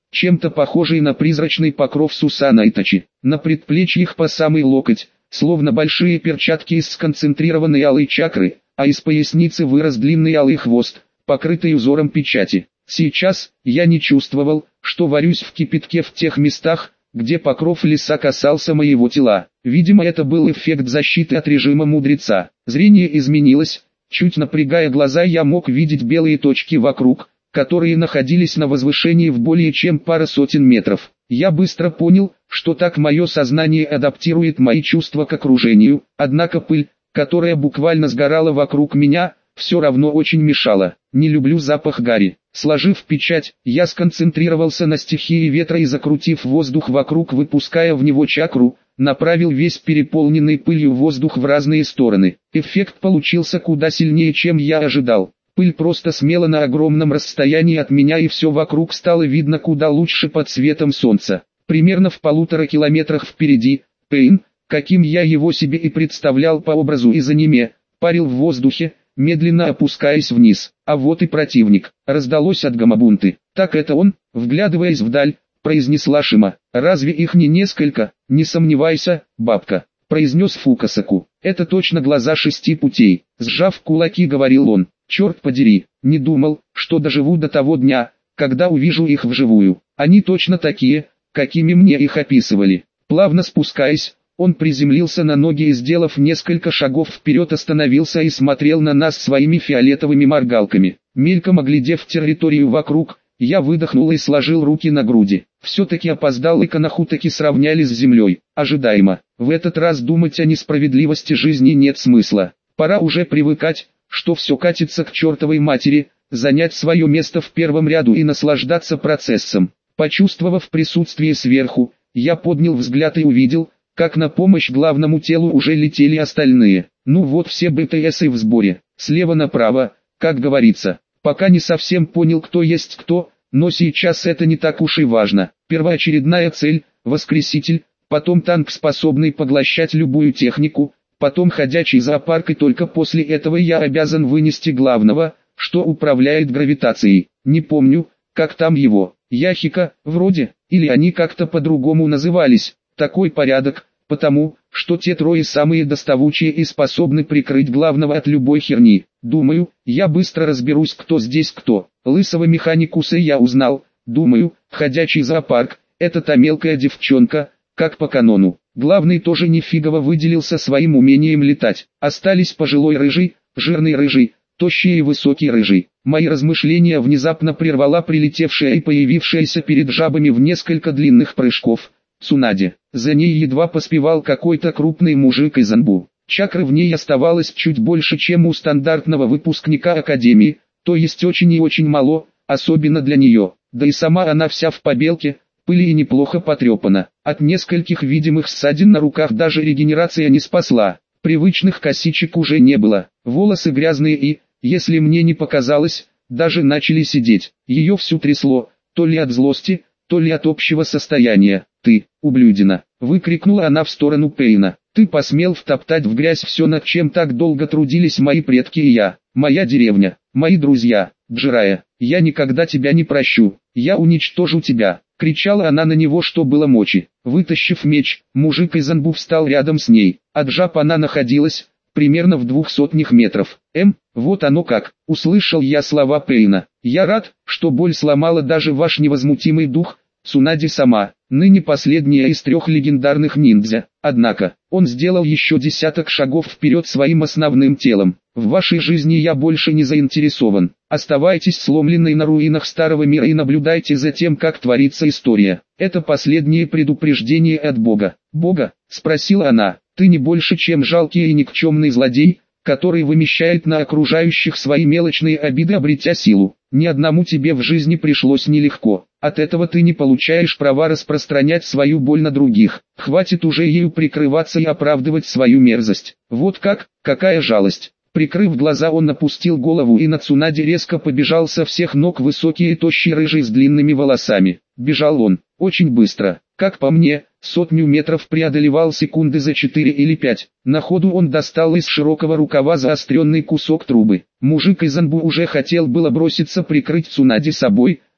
чем-то похожий на призрачный покров Сусана Итачи. На предплечьях по самый локоть, словно большие перчатки из сконцентрированной алой чакры, а из поясницы вырос длинный алый хвост, покрытый узором печати. Сейчас я не чувствовал, что варюсь в кипятке в тех местах, где покров леса касался моего тела. Видимо, это был эффект защиты от режима мудреца. Зрение изменилось, чуть напрягая глаза я мог видеть белые точки вокруг, которые находились на возвышении в более чем пара сотен метров. Я быстро понял, что так мое сознание адаптирует мои чувства к окружению, однако пыль, которая буквально сгорала вокруг меня, все равно очень мешала. Не люблю запах гари. Сложив печать, я сконцентрировался на стихии ветра и, закрутив воздух вокруг, выпуская в него чакру, направил весь переполненный пылью воздух в разные стороны. Эффект получился куда сильнее, чем я ожидал. Пыль просто смела на огромном расстоянии от меня, и все вокруг стало видно куда лучше под светом солнца. Примерно в полутора километрах впереди, Пейн, каким я его себе и представлял по образу из аниме, парил в воздухе, медленно опускаясь вниз. А вот и противник. Раздалось от Гамабунты. Так это он, вглядываясь вдаль, произнесла Шима. Разве их не несколько? Не сомневайся, бабка, произнес Фукасаку. Это точно глаза шести путей. Сжав кулаки, говорил он. Черт подери, не думал, что доживу до того дня, когда увижу их вживую. Они точно такие, какими мне их описывали. Плавно спускаясь, он приземлился на ноги и, сделав несколько шагов вперед, остановился и смотрел на нас своими фиолетовыми моргалками. Мельком оглядев территорию вокруг, я выдохнул и сложил руки на груди. Все-таки опоздал, и Канахутаки сравняли с землей. Ожидаемо. В этот раз думать о несправедливости жизни нет смысла. Пора уже привыкать, что все катится к чертовой матери, занять свое место в первом ряду и наслаждаться процессом. Почувствовав присутствие сверху, я поднял взгляд и увидел, как на помощь главному телу уже летели остальные. Ну вот, все БТСы в сборе, слева направо, как говорится. Пока не совсем понял, кто есть кто, но сейчас это не так уж и важно. Первоочередная цель – воскреситель, потом танк, способный поглощать любую технику, потом ходячий зоопарк, и только после этого я обязан вынести главного, что управляет гравитацией. Не помню, как там его, Яхика, вроде, или они как-то по-другому назывались. Такой порядок, потому, что те трое самые доставучие и способны прикрыть главного от любой херни. Думаю, я быстро разберусь, кто здесь кто. Лысого механикуса я узнал, думаю, ходячий зоопарк, это та мелкая девчонка, как по канону. Главный тоже нифигово выделился своим умением летать. Остались пожилой рыжий, жирный рыжий, тощий и высокий рыжий. Мои размышления внезапно прервала прилетевшая и появившаяся перед жабами в несколько длинных прыжков Цунаде. За ней едва поспевал какой-то крупный мужик из Анбу. Чакры в ней оставалось чуть больше, чем у стандартного выпускника академии, то есть очень и очень мало, особенно для нее. Да и сама она вся в побелке, пыли и неплохо потрепана. От нескольких видимых ссадин на руках даже регенерация не спасла. Привычных косичек уже не было. Волосы грязные и, если мне не показалось, даже начали сидеть. Ее всю трясло, то ли от злости, то ли от общего состояния. «Ты, ублюдина!» — выкрикнула она в сторону Пейна. «Ты посмел втоптать в грязь все, над чем так долго трудились мои предки и я, моя деревня, мои друзья, Джирая. Я никогда тебя не прощу, я уничтожу тебя!» — кричала она на него, что было мочи. Вытащив меч, мужик из Анбу встал рядом с ней. От жаб она находилась примерно в двух сотнях метров. «Эм, вот оно как!» — услышал я слова Пейна. «Я рад, что боль сломала даже ваш невозмутимый дух, Цунаде сама, ныне последняя из трех легендарных ниндзя. Однако, он сделал еще десяток шагов вперед своим основным телом. В вашей жизни я больше не заинтересован. Оставайтесь сломленной на руинах старого мира и наблюдайте за тем, как творится история. Это последнее предупреждение от Бога». «Бога?» — спросила она. «Ты не больше, чем жалкий и никчемный злодей, который вымещает на окружающих свои мелочные обиды, обретя силу. Ни одному тебе в жизни пришлось нелегко. От этого ты не получаешь права распространять свою боль на других. Хватит уже ею прикрываться и оправдывать свою мерзость. Вот как? Какая жалость!» Прикрыв глаза, он опустил голову, и на Цунаде резко побежал со всех ног высокий и тощий рыжий с длинными волосами. Бежал он очень быстро. Как по мне, сотню метров преодолевал секунды за четыре или пять. На ходу он достал из широкого рукава заостренный кусок трубы. Мужик из Анбу уже хотел было броситься прикрыть Цунаде собой,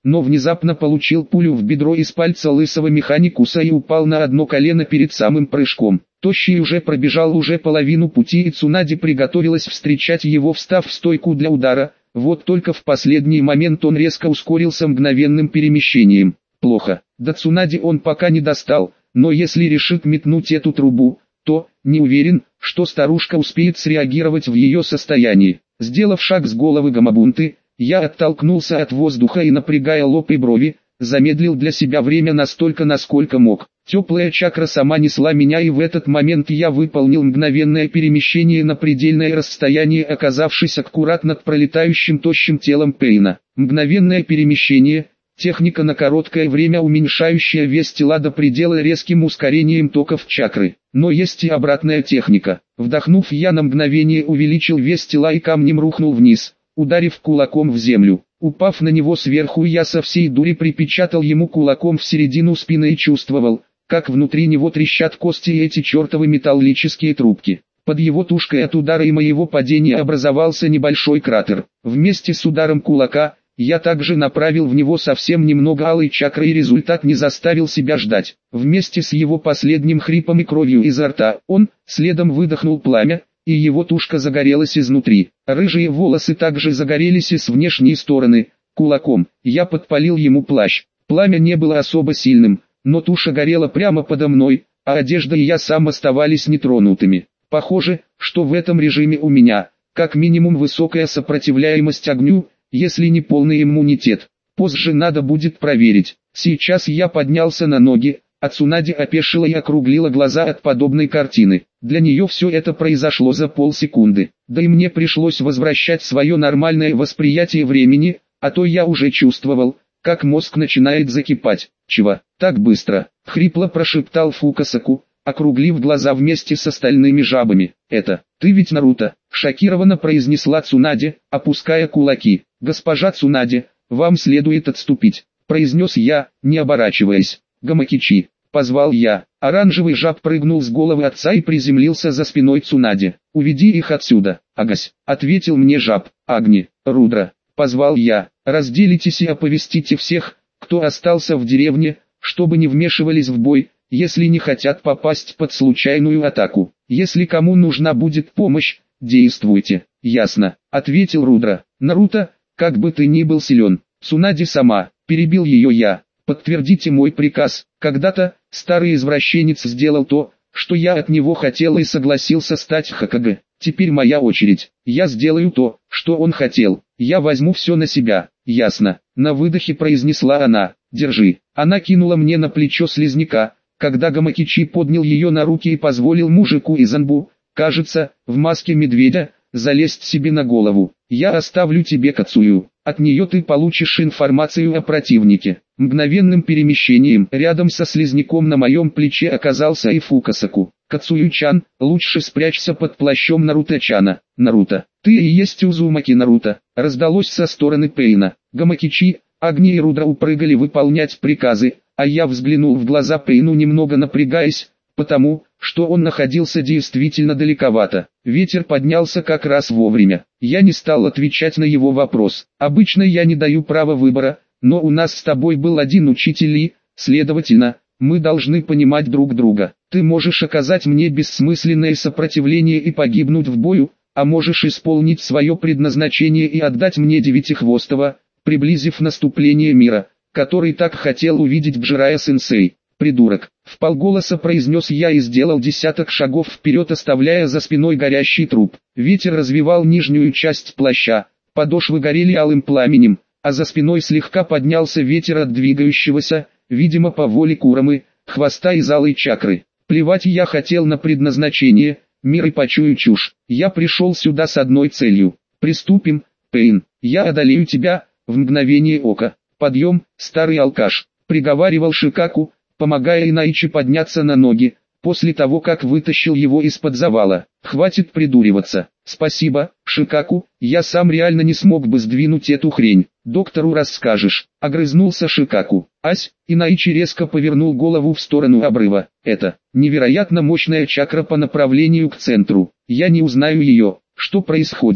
но внезапно получил пулю в бедро из пальца лысого механикуса и упал на одно колено перед самым прыжком. Тощий уже пробежал уже половину пути, и Цунаде приготовилась встречать его, встав в стойку для удара. Вот только в последний момент он резко ускорился мгновенным перемещением. Плохо. До Цунаде он пока не достал, но если решит метнуть эту трубу, то, не уверен, что старушка успеет среагировать в ее состоянии. Сделав шаг с головы Гамабунты, я оттолкнулся от воздуха и, напрягая лоб и брови, замедлил для себя время настолько, насколько мог. Теплая чакра сама несла меня, и в этот момент я выполнил мгновенное перемещение на предельное расстояние, оказавшись аккурат над пролетающим тощим телом Пейна. Мгновенное перемещение — техника на короткое время, уменьшающая вес тела до предела резким ускорением токов чакры. Но есть и обратная техника. Вдохнув, я на мгновение увеличил вес тела и камнем рухнул вниз, ударив кулаком в землю. Упав на него сверху, я со всей дури припечатал ему кулаком в середину спины и чувствовал, как внутри него трещат кости и эти чертовы металлические трубки. Под его тушкой от удара и моего падения образовался небольшой кратер. Вместе с ударом кулака, я также направил в него совсем немного алой чакры, и результат не заставил себя ждать. Вместе с его последним хрипом и кровью изо рта, он, следом выдохнул пламя, и его тушка загорелась изнутри. Рыжие волосы также загорелись и с внешней стороны. Кулаком я подпалил ему плащ. Пламя не было особо сильным, но туша горела прямо подо мной, а одежда и я сам оставались нетронутыми. Похоже, что в этом режиме у меня, как минимум, высокая сопротивляемость огню, если не полный иммунитет. Позже надо будет проверить. Сейчас я поднялся на ноги, а Цунаде опешила и округлила глаза от подобной картины. Для нее все это произошло за полсекунды. Да и мне пришлось возвращать свое нормальное восприятие времени, а то я уже чувствовал, как мозг начинает закипать. «Чего? Так быстро?» — хрипло прошептал Фукасаку, округлив глаза вместе с остальными жабами. «Это, ты ведь Наруто?» — шокированно произнесла Цунаде, опуская кулаки. «Госпожа Цунаде, вам следует отступить», — произнес я, не оборачиваясь. «Гамакичи», — позвал я. Оранжевый жаб прыгнул с головы отца и приземлился за спиной Цунаде. «Уведи их отсюда, Агась», — ответил мне жаб. «Агни, Рудра», — позвал я. «Разделитесь и оповестите всех, кто остался в деревне, чтобы не вмешивались в бой, если не хотят попасть под случайную атаку. Если кому нужна будет помощь, действуйте». «Ясно», — ответил Рудра. «Наруто, как бы ты ни был силен, Цунаде сама», — перебил ее я. «Подтвердите мой приказ. Когда-то, старый извращенец сделал то, что я от него хотел, и согласился стать Хокаге. Теперь моя очередь. Я сделаю то, что он хотел. Я возьму все на себя». «Ясно», — на выдохе произнесла она. «Держи». Она кинула мне на плечо слизняка, когда Гамакичи поднял ее на руки и позволил мужику из Анбу, кажется, в маске медведя, залезть себе на голову. «Я оставлю тебе Кацую. От нее ты получишь информацию о противнике». Мгновенным перемещением рядом со слизняком на моем плече оказался и Фукасаку. «Кацую-чан, лучше спрячься под плащом Наруто-чана». «Наруто, ты и есть Узумаки Наруто», — раздалось со стороны Пейна. Гамакичи, Агни и Рудра упрыгали выполнять приказы, а я взглянул в глаза Пейну, немного напрягаясь, потому что он находился действительно далековато. Ветер поднялся как раз вовремя. Я не стал отвечать на его вопрос. Обычно я не даю права выбора, но у нас с тобой был один учитель и, следовательно, мы должны понимать друг друга. Ты можешь оказать мне бессмысленное сопротивление и погибнуть в бою, а можешь исполнить свое предназначение и отдать мне Девятихвостого, приблизив наступление мира, который так хотел увидеть Бжирая-сенсей. «Придурок», — вполголоса произнес я и сделал десяток шагов вперед, оставляя за спиной горящий труп. Ветер развивал нижнюю часть плаща, подошвы горели алым пламенем, а за спиной слегка поднялся ветер от двигающегося, видимо по воле Курамы, хвоста из алой чакры. Плевать я хотел на предназначение, мир и почую чушь. Я пришел сюда с одной целью. Приступим, Пейн, я одолею тебя, в мгновение ока. «Подъем, старый алкаш», — приговаривал Шикаку, помогая Инаичи подняться на ноги, после того как вытащил его из-под завала. «Хватит придуриваться». «Спасибо, Шикаку, я сам реально не смог бы сдвинуть эту хрень. Доктору расскажешь», — огрызнулся Шикаку. «Ась», — Инаичи резко повернул голову в сторону обрыва. «Это невероятно мощная чакра по направлению к центру. Я не узнаю ее. Что происходит?»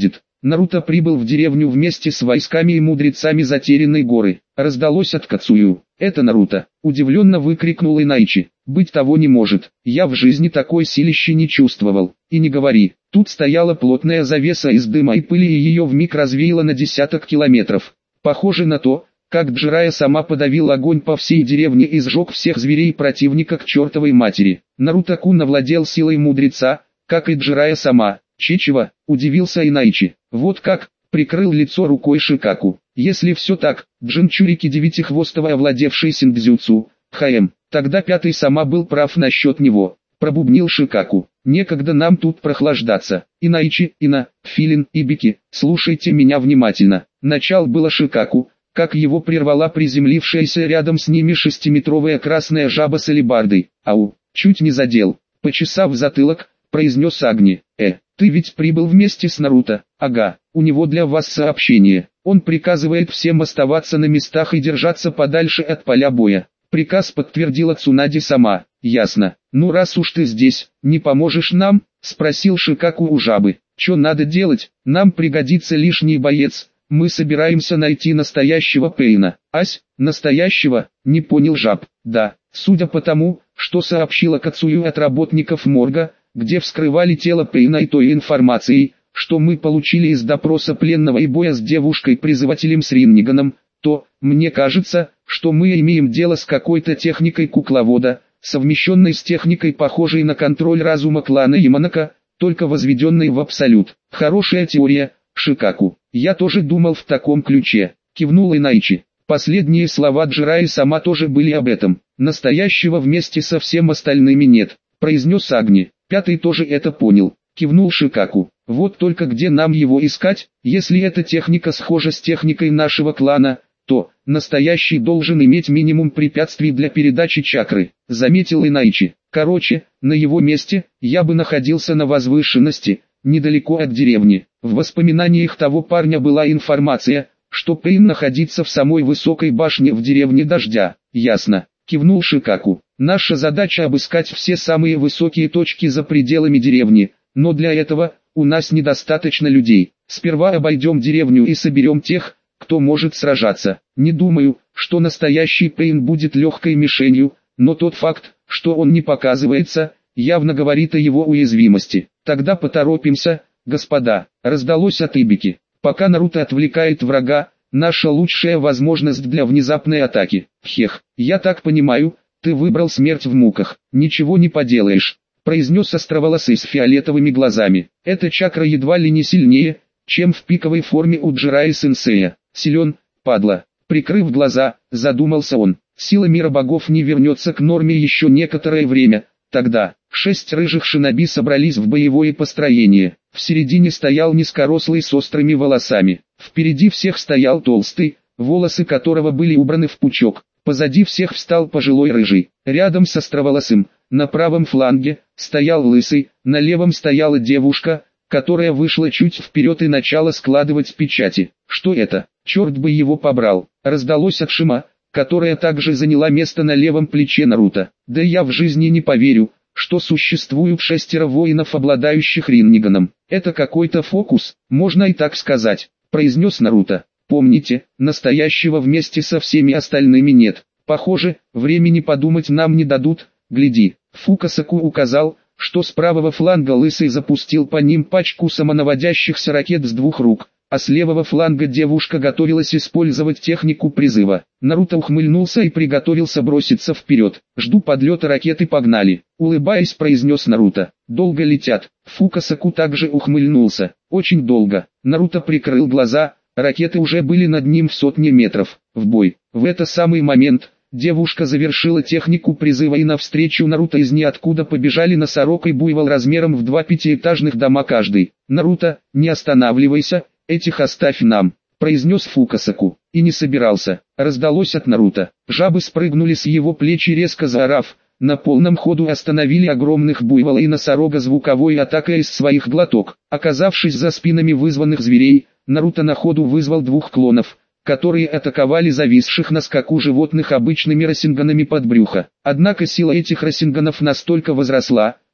Наруто прибыл в деревню вместе с войсками и мудрецами Затерянной горы. Раздалось от Кацую. «Это Наруто!» – удивленно выкрикнул Инайчи. «Быть того не может, я в жизни такой силищи не чувствовал». «И не говори». Тут стояла плотная завеса из дыма и пыли, и ее вмиг развеяло на десяток километров. Похоже на то, как Джирайя сама подавил огонь по всей деревне и сжег всех зверей противника к чертовой матери. Наруто-кун овладел силой мудреца, как и Джирайя сама. «Чичева», – удивился Инайчи. «Вот как?» – прикрыл лицо рукой Шикаку. «Если все так, Джинчурики девятихвостого, овладевший синдзюцу, ХМ, тогда пятый сама был прав насчет него», – пробубнил Шикаку. «Некогда нам тут прохлаждаться. Инайчи, Ина, Филин и Бики, слушайте меня внимательно». Начал было Шикаку, как его прервала приземлившаяся рядом с ними шестиметровая красная жаба с алебардой. «Ау, чуть не задел», – почесав затылок, произнес Агни. «Э, ты ведь прибыл вместе с Наруто?» «Ага, у него для вас сообщение. Он приказывает всем оставаться на местах и держаться подальше от поля боя». Приказ подтвердила Цунади сама. «Ясно. Ну раз уж ты здесь, не поможешь нам?» – спросил Шикаку у жабы. «Чё надо делать? Нам пригодится лишний боец. Мы собираемся найти настоящего Пейна». «Ась, настоящего?» – не понял жаб. «Да, судя по тому, что сообщила Кацую от работников морга, где вскрывали тело Пейна, и той информацией, что мы получили из допроса пленного и боя с девушкой-призывателем с Ринниганом, то, мне кажется, что мы имеем дело с какой-то техникой кукловода, совмещенной с техникой, похожей на контроль разума клана Яманака, только возведенной в абсолют. Хорошая теория, Шикаку. Я тоже думал в таком ключе», — кивнул Инайчи. Последние слова Джирайи сама тоже были об этом. «Настоящего вместе со всем остальными нет», — произнес Агни. Пятый тоже это понял. Кивнул Шикаку. «Вот только где нам его искать? Если эта техника схожа с техникой нашего клана, то настоящий должен иметь минимум препятствий для передачи чакры», — заметил Инайчи. «Короче, на его месте я бы находился на возвышенности, недалеко от деревни». В воспоминаниях того парня была информация, что Пейн находится в самой высокой башне в деревне Дождя. «Ясно», — кивнул Шикаку. «Наша задача обыскать все самые высокие точки за пределами деревни, но для этого у нас недостаточно людей. Сперва обойдем деревню и соберем тех, кто может сражаться. Не думаю, что настоящий Пейн будет легкой мишенью, но тот факт, что он не показывается, явно говорит о его уязвимости. Тогда поторопимся, господа», — раздалось от Ибики. «Пока Наруто отвлекает врага, наша лучшая возможность для внезапной атаки. Хех, я так понимаю, ты выбрал смерть в муках. Ничего не поделаешь», — произнес островолосый с фиолетовыми глазами. «Эта чакра едва ли не сильнее, чем в пиковой форме у Джирайи-сенсея. Силен, падла». Прикрыв глаза, задумался он. Сила мира богов не вернется к норме еще некоторое время. Тогда шесть рыжих шиноби собрались в боевое построение. В середине стоял низкорослый с острыми волосами. Впереди всех стоял толстый, волосы которого были убраны в пучок. Позади всех встал пожилой рыжий. Рядом с островолосым, на правом фланге, стоял лысый, на левом стояла девушка, которая вышла чуть вперед и начала складывать печати. «Что это? Черт бы его побрал!» Раздалось от Шима, которая также заняла место на левом плече Наруто. «Да я в жизни не поверю, что существуют шестеро воинов, обладающих Ринниганом. Это какой-то фокус, можно и так сказать», — произнес Наруто. «Помните, настоящего вместе со всеми остальными нет. Похоже, времени подумать нам не дадут. Гляди». Фукасаку указал, что с правого фланга лысый запустил по ним пачку самонаводящихся ракет с двух рук, а с левого фланга девушка готовилась использовать технику призыва. Наруто ухмыльнулся и приготовился броситься вперед. «Жду подлета ракеты, погнали», — улыбаясь, произнес Наруто. «Долго летят». Фукасаку также ухмыльнулся. «Очень долго». Наруто прикрыл глаза, ракеты уже были над ним в сотне метров. В бой. В этот самый момент девушка завершила технику призыва, и навстречу Наруто из ниоткуда побежали носорог и буйвол размером в два пятиэтажных дома каждый. «Наруто, не останавливайся, этих оставь нам», — произнес Фукасаку. И не собирался. Раздалось от Наруто. Жабы спрыгнули с его плеч и, резко заорав, на полном ходу остановили огромных буйвола и носорога звуковой атакой из своих глоток. Оказавшись за спинами вызванных зверей, Наруто на ходу вызвал двух клонов, которые атаковали зависших на скаку животных обычными рассенганами под брюхо. Однако сила этих рассенганов настолько возросла,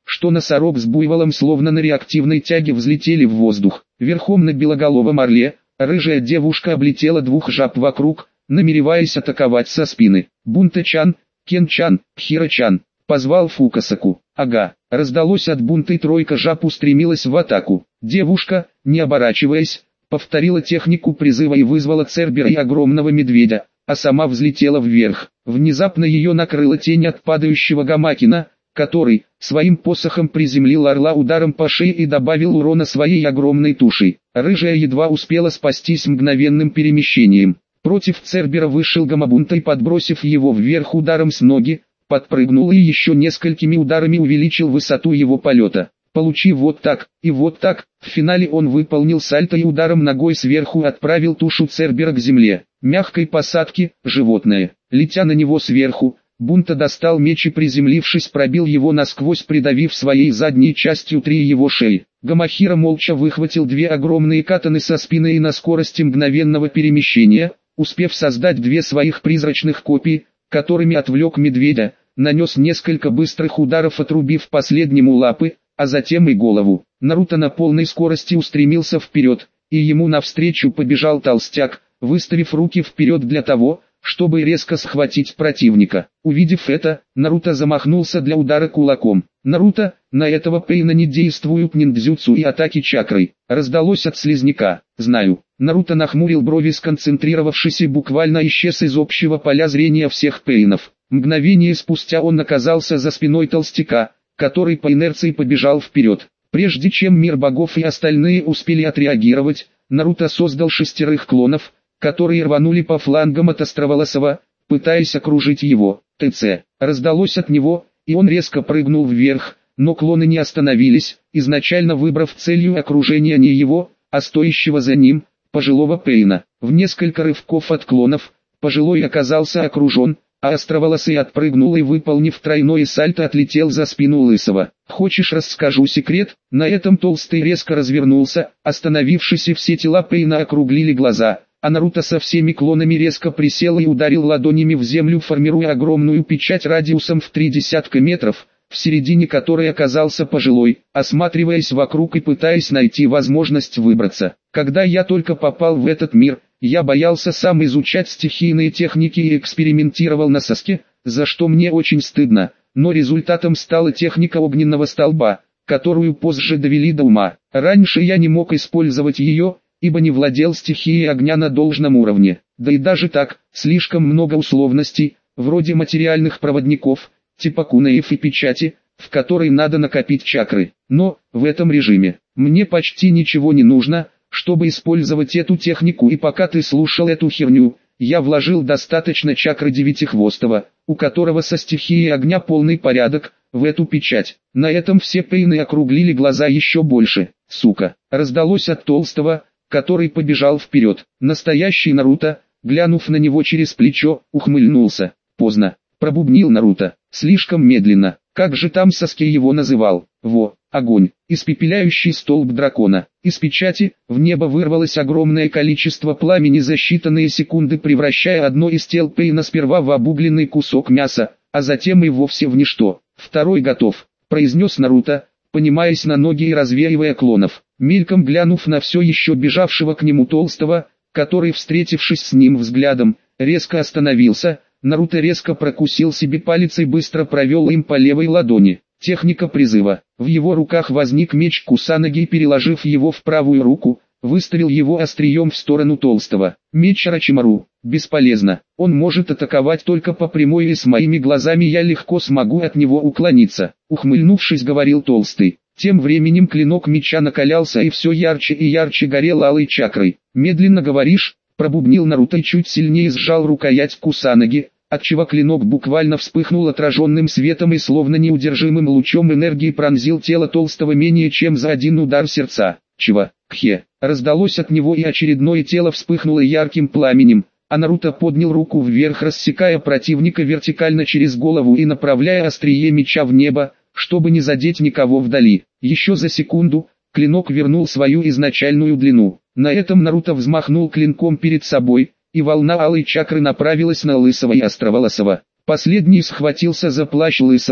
что носорог с буйволом словно на реактивной тяге взлетели в воздух. Верхом на белоголовом орле, рыжая девушка облетела двух жаб вокруг, намереваясь атаковать со спины. Бунта-чан, Кен-чан, Хира-чан, позвал Фукасаку. Ага, раздалось от Бунты, тройка жаб устремилась в атаку. Девушка, не оборачиваясь, повторила технику призыва и вызвала Цербера и огромного медведя, а сама взлетела вверх. Внезапно ее накрыла тень от падающего Гамакина, который, своим посохом приземлил орла ударом по шее и добавил урона своей огромной тушей. Рыжая едва успела спастись мгновенным перемещением. Против Цербера вышел Гамабунта и, подбросив его вверх ударом с ноги, подпрыгнул и еще несколькими ударами увеличил высоту его полета. Получив вот так, и вот так, в финале он выполнил сальто и ударом ногой сверху отправил тушу Цербера к земле. Мягкой посадки, животное. Летя на него сверху, Бунта достал меч и, приземлившись, пробил его насквозь, придавив своей задней частью три его шеи. Гамахира молча выхватил две огромные катаны со спины и на скорости мгновенного перемещения, успев создать две своих призрачных копии, которыми отвлек медведя, нанес несколько быстрых ударов, отрубив последнему лапы, а затем и голову. Наруто на полной скорости устремился вперед, и ему навстречу побежал толстяк, выставив руки вперед для того, чтобы резко схватить противника. Увидев это, Наруто замахнулся для удара кулаком. «Наруто, на этого Пейна не действуют ниндзюцу и атаки чакрой», раздалось от слизняка. «Знаю». Наруто нахмурил брови, сконцентрировавшись, и буквально исчез из общего поля зрения всех Пейнов. Мгновение спустя он оказался за спиной толстяка, который по инерции побежал вперед. Прежде чем мир богов и остальные успели отреагировать, Наруто создал шестерых клонов, которые рванули по флангам от Островолосого, пытаясь окружить его. ТЦ. Раздалось от него, и он резко прыгнул вверх, но клоны не остановились, изначально выбрав целью окружения не его, а стоящего за ним, пожилого Пейна. В несколько рывков от клонов, пожилой оказался окружен, а Островолосый отпрыгнул и, выполнив тройное сальто, отлетел за спину Лысого. «Хочешь, расскажу секрет?» На этом Толстый резко развернулся, остановившись, и все тела Пейна округлили глаза, а Наруто со всеми клонами резко присел и ударил ладонями в землю, формируя огромную печать радиусом в три десятка метров, в середине которой оказался пожилой, осматриваясь вокруг и пытаясь найти возможность выбраться. «Когда я только попал в этот мир, я боялся сам изучать стихийные техники и экспериментировал на Саске, за что мне очень стыдно, но результатом стала техника огненного столба, которую позже довели до ума. Раньше я не мог использовать ее, ибо не владел стихией огня на должном уровне. Да и даже так, слишком много условностей, вроде материальных проводников, типа кунаев и печати, в которой надо накопить чакры. Но, в этом режиме, мне почти ничего не нужно, чтобы использовать эту технику, и пока ты слушал эту херню, я вложил достаточно чакры Девятихвостого, у которого со стихией огня полный порядок, в эту печать. На этом все Пейны округлили глаза еще больше. Сука, раздалось от Толстого, который побежал вперед. Настоящий Наруто, глянув на него через плечо, ухмыльнулся. Поздно, пробубнил Наруто, слишком медленно. Как же там Саске его называл? Во, огонь, испепеляющий столб дракона. Из печати в небо вырвалось огромное количество пламени за считанные секунды, превращая одно из тел Пейна сперва в обугленный кусок мяса, а затем и вовсе в ничто. Второй готов, произнес Наруто, поднимаясь на ноги и развеивая клонов. Мельком глянув на все еще бежавшего к нему Толстого, который, встретившись с ним взглядом, резко остановился, Наруто резко прокусил себе палец и быстро провел им по левой ладони. Техника призыва. В его руках возник меч Кусанаги и, переложив его в правую руку, выставил его острием в сторону Толстого. Меч Орочимару. Бесполезно. Он может атаковать только по прямой, и с моими глазами я легко смогу от него уклониться. Ухмыльнувшись, говорил Толстый. Тем временем клинок меча накалялся и все ярче и ярче горел алой чакрой. «Медленно говоришь», — пробубнил Наруто и чуть сильнее сжал рукоять Кусанаги, отчего клинок буквально вспыхнул отраженным светом и словно неудержимым лучом энергии пронзил тело Толстого менее чем за один удар сердца. «Чего? Кхе!» Раздалось от него, и очередное тело вспыхнуло ярким пламенем, а Наруто поднял руку вверх, рассекая противника вертикально через голову и направляя острие меча в небо, чтобы не задеть никого вдали. Еще за секунду, клинок вернул свою изначальную длину. На этом Наруто взмахнул клинком перед собой, и волна алой чакры направилась на Лысого и Островолосого. Последний схватился за плащ Лысого,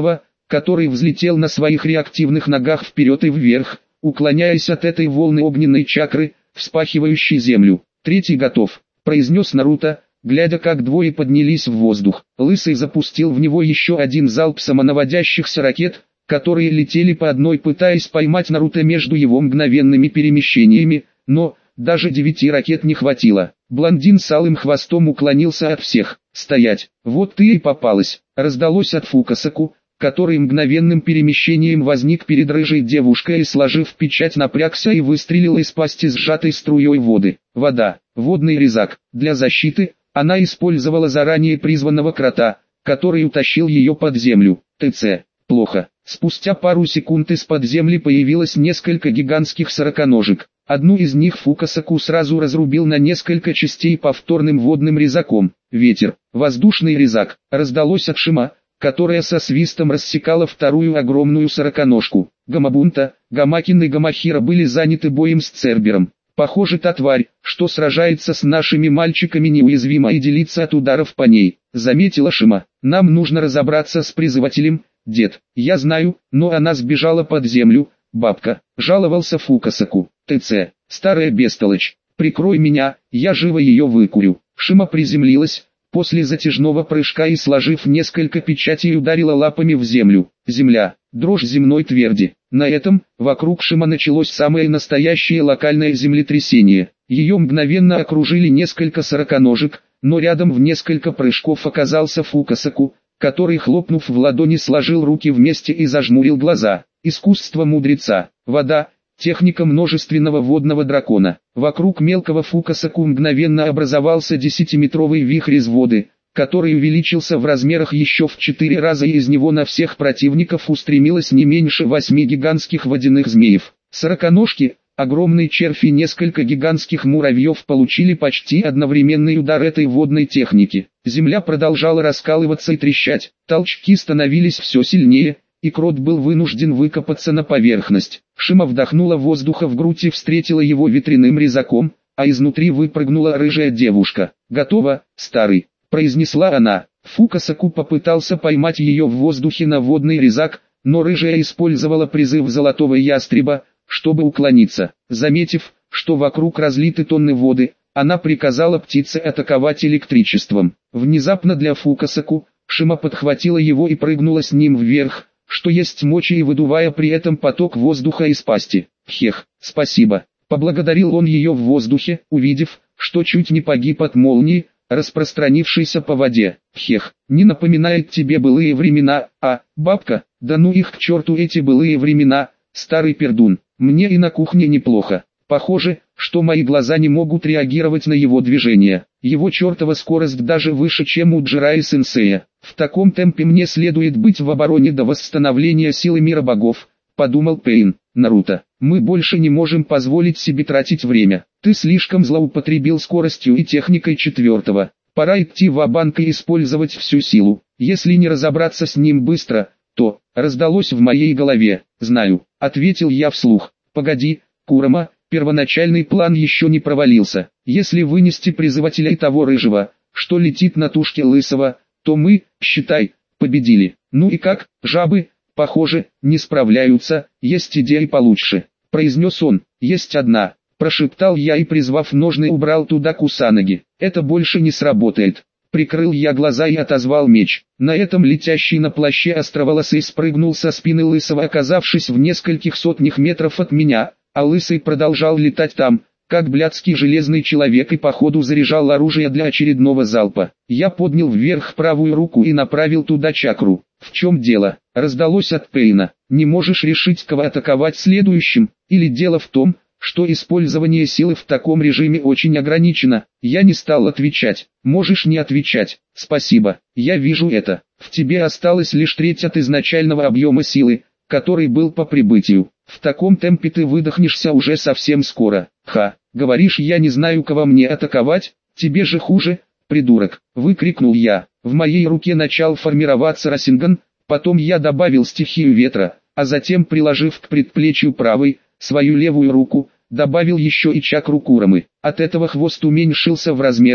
который взлетел на своих реактивных ногах вперед и вверх, уклоняясь от этой волны огненной чакры, вспахивающей землю. «Третий готов», — произнес Наруто, глядя как двое поднялись в воздух. Лысый запустил в него еще один залп самонаводящихся ракет, которые летели по одной, пытаясь поймать Наруто между его мгновенными перемещениями, но даже девяти ракет не хватило. Блондин с алым хвостом уклонился от всех. «Стоять! Вот ты и попалась!» раздалось от Фукасаку, который мгновенным перемещением возник перед рыжей девушкой и, сложив печать, напрягся и выстрелил из пасти сжатой струей воды. Вода, водный резак. Для защиты она использовала заранее призванного крота, который утащил ее под землю. ТЦ. Плохо. Спустя пару секунд из-под земли появилось несколько гигантских сороконожек. Одну из них Фукасаку сразу разрубил на несколько частей повторным водным резаком. «Ветер, воздушный резак», раздалось от Шима, которая со свистом рассекала вторую огромную сороконожку. Гамабунта, Гамакин и Гамахира были заняты боем с Цербером. «Похоже, та тварь, что сражается с нашими мальчиками, неуязвима и делится от ударов по ней», заметила Шима. «Нам нужно разобраться с призывателем, дед». «Я знаю, но она сбежала под землю, бабка», жаловался Фукасаку. «ТЦ, старая бестолочь, прикрой меня, я живо ее выкурю». Шима приземлилась после затяжного прыжка и, сложив несколько печатей, ударила лапами в землю. Земля, дрожь земной тверди. На этом, вокруг Шима началось самое настоящее локальное землетрясение. Ее мгновенно окружили несколько сороконожек, но рядом в несколько прыжков оказался Фукасаку, который, хлопнув в ладони, сложил руки вместе и зажмурил глаза. Искусство мудреца. Вода. Техника множественного водного дракона. Вокруг мелкого Фукасаку мгновенно образовался десятиметровый вихрь из воды, который увеличился в размерах еще в четыре раза, и из него на всех противников устремилось не меньше восьми гигантских водяных змеев. Сороконожки, огромный червь и несколько гигантских муравьев получили почти одновременный удар этой водной техники. Земля продолжала раскалываться и трещать, толчки становились все сильнее, и крот был вынужден выкопаться на поверхность. Шима вдохнула воздуха в грудь и встретила его ветряным резаком, а изнутри выпрыгнула рыжая девушка. «Готово, старый», — произнесла она. Фукасаку попытался поймать ее в воздухе на водный резак, но рыжая использовала призыв золотого ястреба, чтобы уклониться. Заметив, что вокруг разлиты тонны воды, она приказала птице атаковать электричеством. Внезапно для Фукасаку, Шима подхватила его и прыгнула с ним вверх, что есть мочи, и выдувая при этом поток воздуха из пасти. «Хех, спасибо», — поблагодарил он ее в воздухе, увидев, что чуть не погиб от молнии, распространившейся по воде. «Хех, не напоминает тебе былые времена, а, бабка, да ну их к черту эти былые времена, старый пердун, мне и на кухне неплохо». Похоже, что мои глаза не могут реагировать на его движения. Его чертова скорость даже выше, чем у Джирайя-сенсея. В таком темпе мне следует быть в обороне до восстановления силы мира богов, подумал Пейн. Наруто, мы больше не можем позволить себе тратить время. Ты слишком злоупотребил скоростью и техникой четвертого. Пора идти ва-банк и использовать всю силу. Если не разобраться с ним быстро, то раздалось в моей голове. Знаю, ответил я вслух. Погоди, Курама. Первоначальный план еще не провалился. Если вынести призывателя и того рыжего, что летит на тушке лысого, то мы, считай, победили. Ну и как, жабы, похоже, не справляются, есть идеи получше, произнес он. Есть одна, прошептал я и, призвав ножны, убрал туда Кусанаги. Это больше не сработает. Прикрыл я глаза и отозвал меч. На этом летящий на плаще островолосый спрыгнул со спины лысого, оказавшись в нескольких сотнях метров от меня, а лысый продолжал летать там, как блядский железный человек, и по ходу заряжал оружие для очередного залпа. Я поднял вверх правую руку и направил туда чакру. «В чем дело?» — раздалось от Пейна. «Не можешь решить, кого атаковать следующим? Или дело в том, что использование силы в таком режиме очень ограничено?» Я не стал отвечать. «Можешь не отвечать. Спасибо, я вижу это. В тебе осталось лишь треть от изначального объема силы, который был по прибытию. В таком темпе ты выдохнешься уже совсем скоро. Ха, говоришь, я не знаю, кого мне атаковать? Тебе же хуже, придурок!» — выкрикнул я. В моей руке начал формироваться Расинган, потом я добавил стихию ветра, а затем, приложив к предплечью правой, свою левую руку, добавил еще и чакру Курамы. От этого хвост уменьшился в размерах,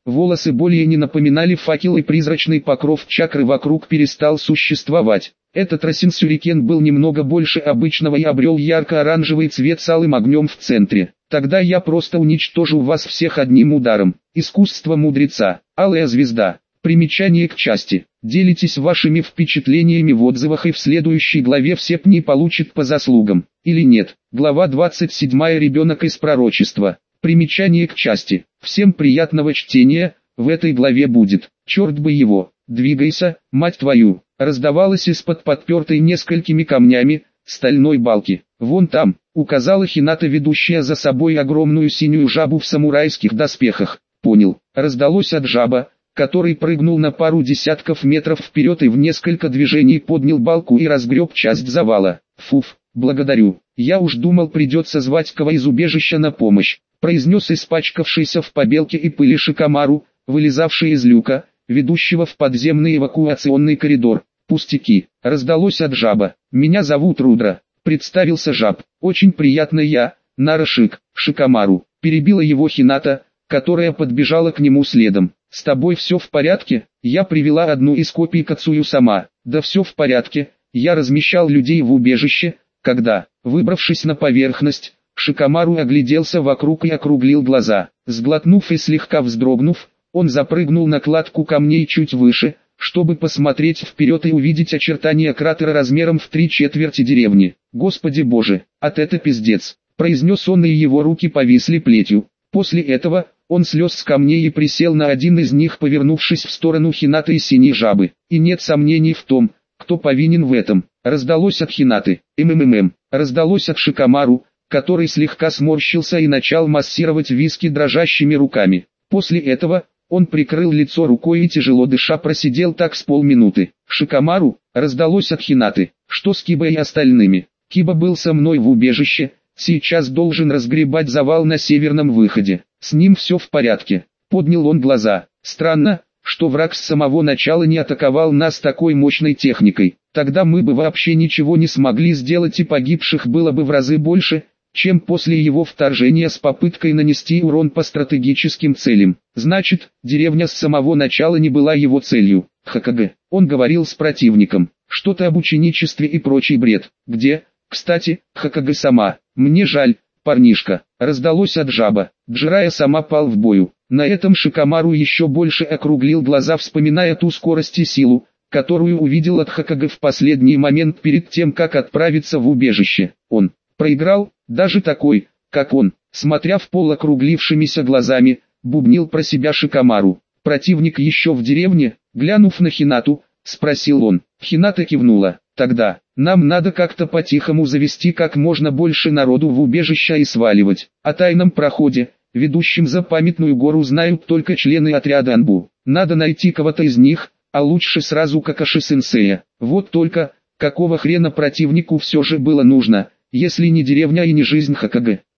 волосы более не напоминали факел и призрачный покров чакры вокруг перестал существовать. Этот Росин-сюрикен был немного больше обычного и обрел ярко-оранжевый цвет с алым огнем в центре. Тогда я просто уничтожу вас всех одним ударом. Искусство мудреца. Алая звезда. Примечание к части. Делитесь вашими впечатлениями в отзывах, и в следующей главе все пни получат по заслугам. Или нет. Глава двадцать семь. Ребенок из пророчества. Примечание к части. Всем приятного чтения. В этой главе будет. Черт бы его. Двигайся, мать твою. Раздавалось из-под подпертой несколькими камнями стальной балки. Вон там, указала Хината, ведущая за собой огромную синюю жабу в самурайских доспехах. Понял. Раздалось от жаба, который прыгнул на пару десятков метров вперед и в несколько движений поднял балку и разгреб часть завала. Фуф, благодарю. Я уж думал, придется звать кого из убежища на помощь, произнес испачкавшийся в побелке и пыли Шикамару, вылезавший из люка, ведущего в подземный эвакуационный коридор. Пустяки, раздалось от жаба. Меня зовут Рудра, представился жаб. Очень приятно, я, Нарашик, Шикамару, перебила его Хината, которая подбежала к нему следом. С тобой все в порядке? Я привела одну из копий Кацую сама. Да все в порядке, я размещал людей в убежище, когда, выбравшись на поверхность, Шикамару огляделся вокруг и округлил глаза. Сглотнув и слегка вздрогнув, он запрыгнул на кладку камней чуть выше, чтобы посмотреть вперед и увидеть очертания кратера размером в три четверти деревни. «Господи боже, от это пиздец!» – произнес он, и его руки повисли плетью. После этого, он слез с камней и присел на один из них, повернувшись в сторону Хинаты и синей жабы. И нет сомнений в том, кто повинен в этом. Раздалось от Хинаты. «МММ». Раздалось от Шикамару, который слегка сморщился и начал массировать виски дрожащими руками. После этого, он прикрыл лицо рукой и, тяжело дыша, просидел так с полминуты. «Шикамару», раздалось от Хинаты. «Что с Киба и остальными?» «Киба был со мной в убежище, сейчас должен разгребать завал на северном выходе. С ним все в порядке». Поднял он глаза. «Странно, что враг с самого начала не атаковал нас такой мощной техникой. Тогда мы бы вообще ничего не смогли сделать, и погибших было бы в разы больше, чем после его вторжения с попыткой нанести урон по стратегическим целям. Значит, деревня с самого начала не была его целью. ХКГ. Он говорил с противником. Что-то об ученичестве и прочий бред. Где, кстати, ХКГ сама? Мне жаль, парнишка. Раздалось от жаба. Джирая сама пал в бою. На этом Шикамару еще больше округлил глаза, вспоминая ту скорость и силу, которую увидел от ХКГ в последний момент перед тем, как отправиться в убежище. Он проиграл, даже такой, как он, смотря в пол округлившимися глазами, бубнил про себя Шикамару. «Противник еще в деревне?» Глянув на Хинату, спросил он. Хината кивнула. «Тогда, нам надо как-то по-тихому завести как можно больше народу в убежище и сваливать. О тайном проходе, ведущем за памятную гору, знают только члены отряда Анбу. Надо найти кого-то из них, а лучше сразу Какаши-сенсея. Вот только, какого хрена противнику все же было нужно, если не деревня и не жизнь ХКГ?»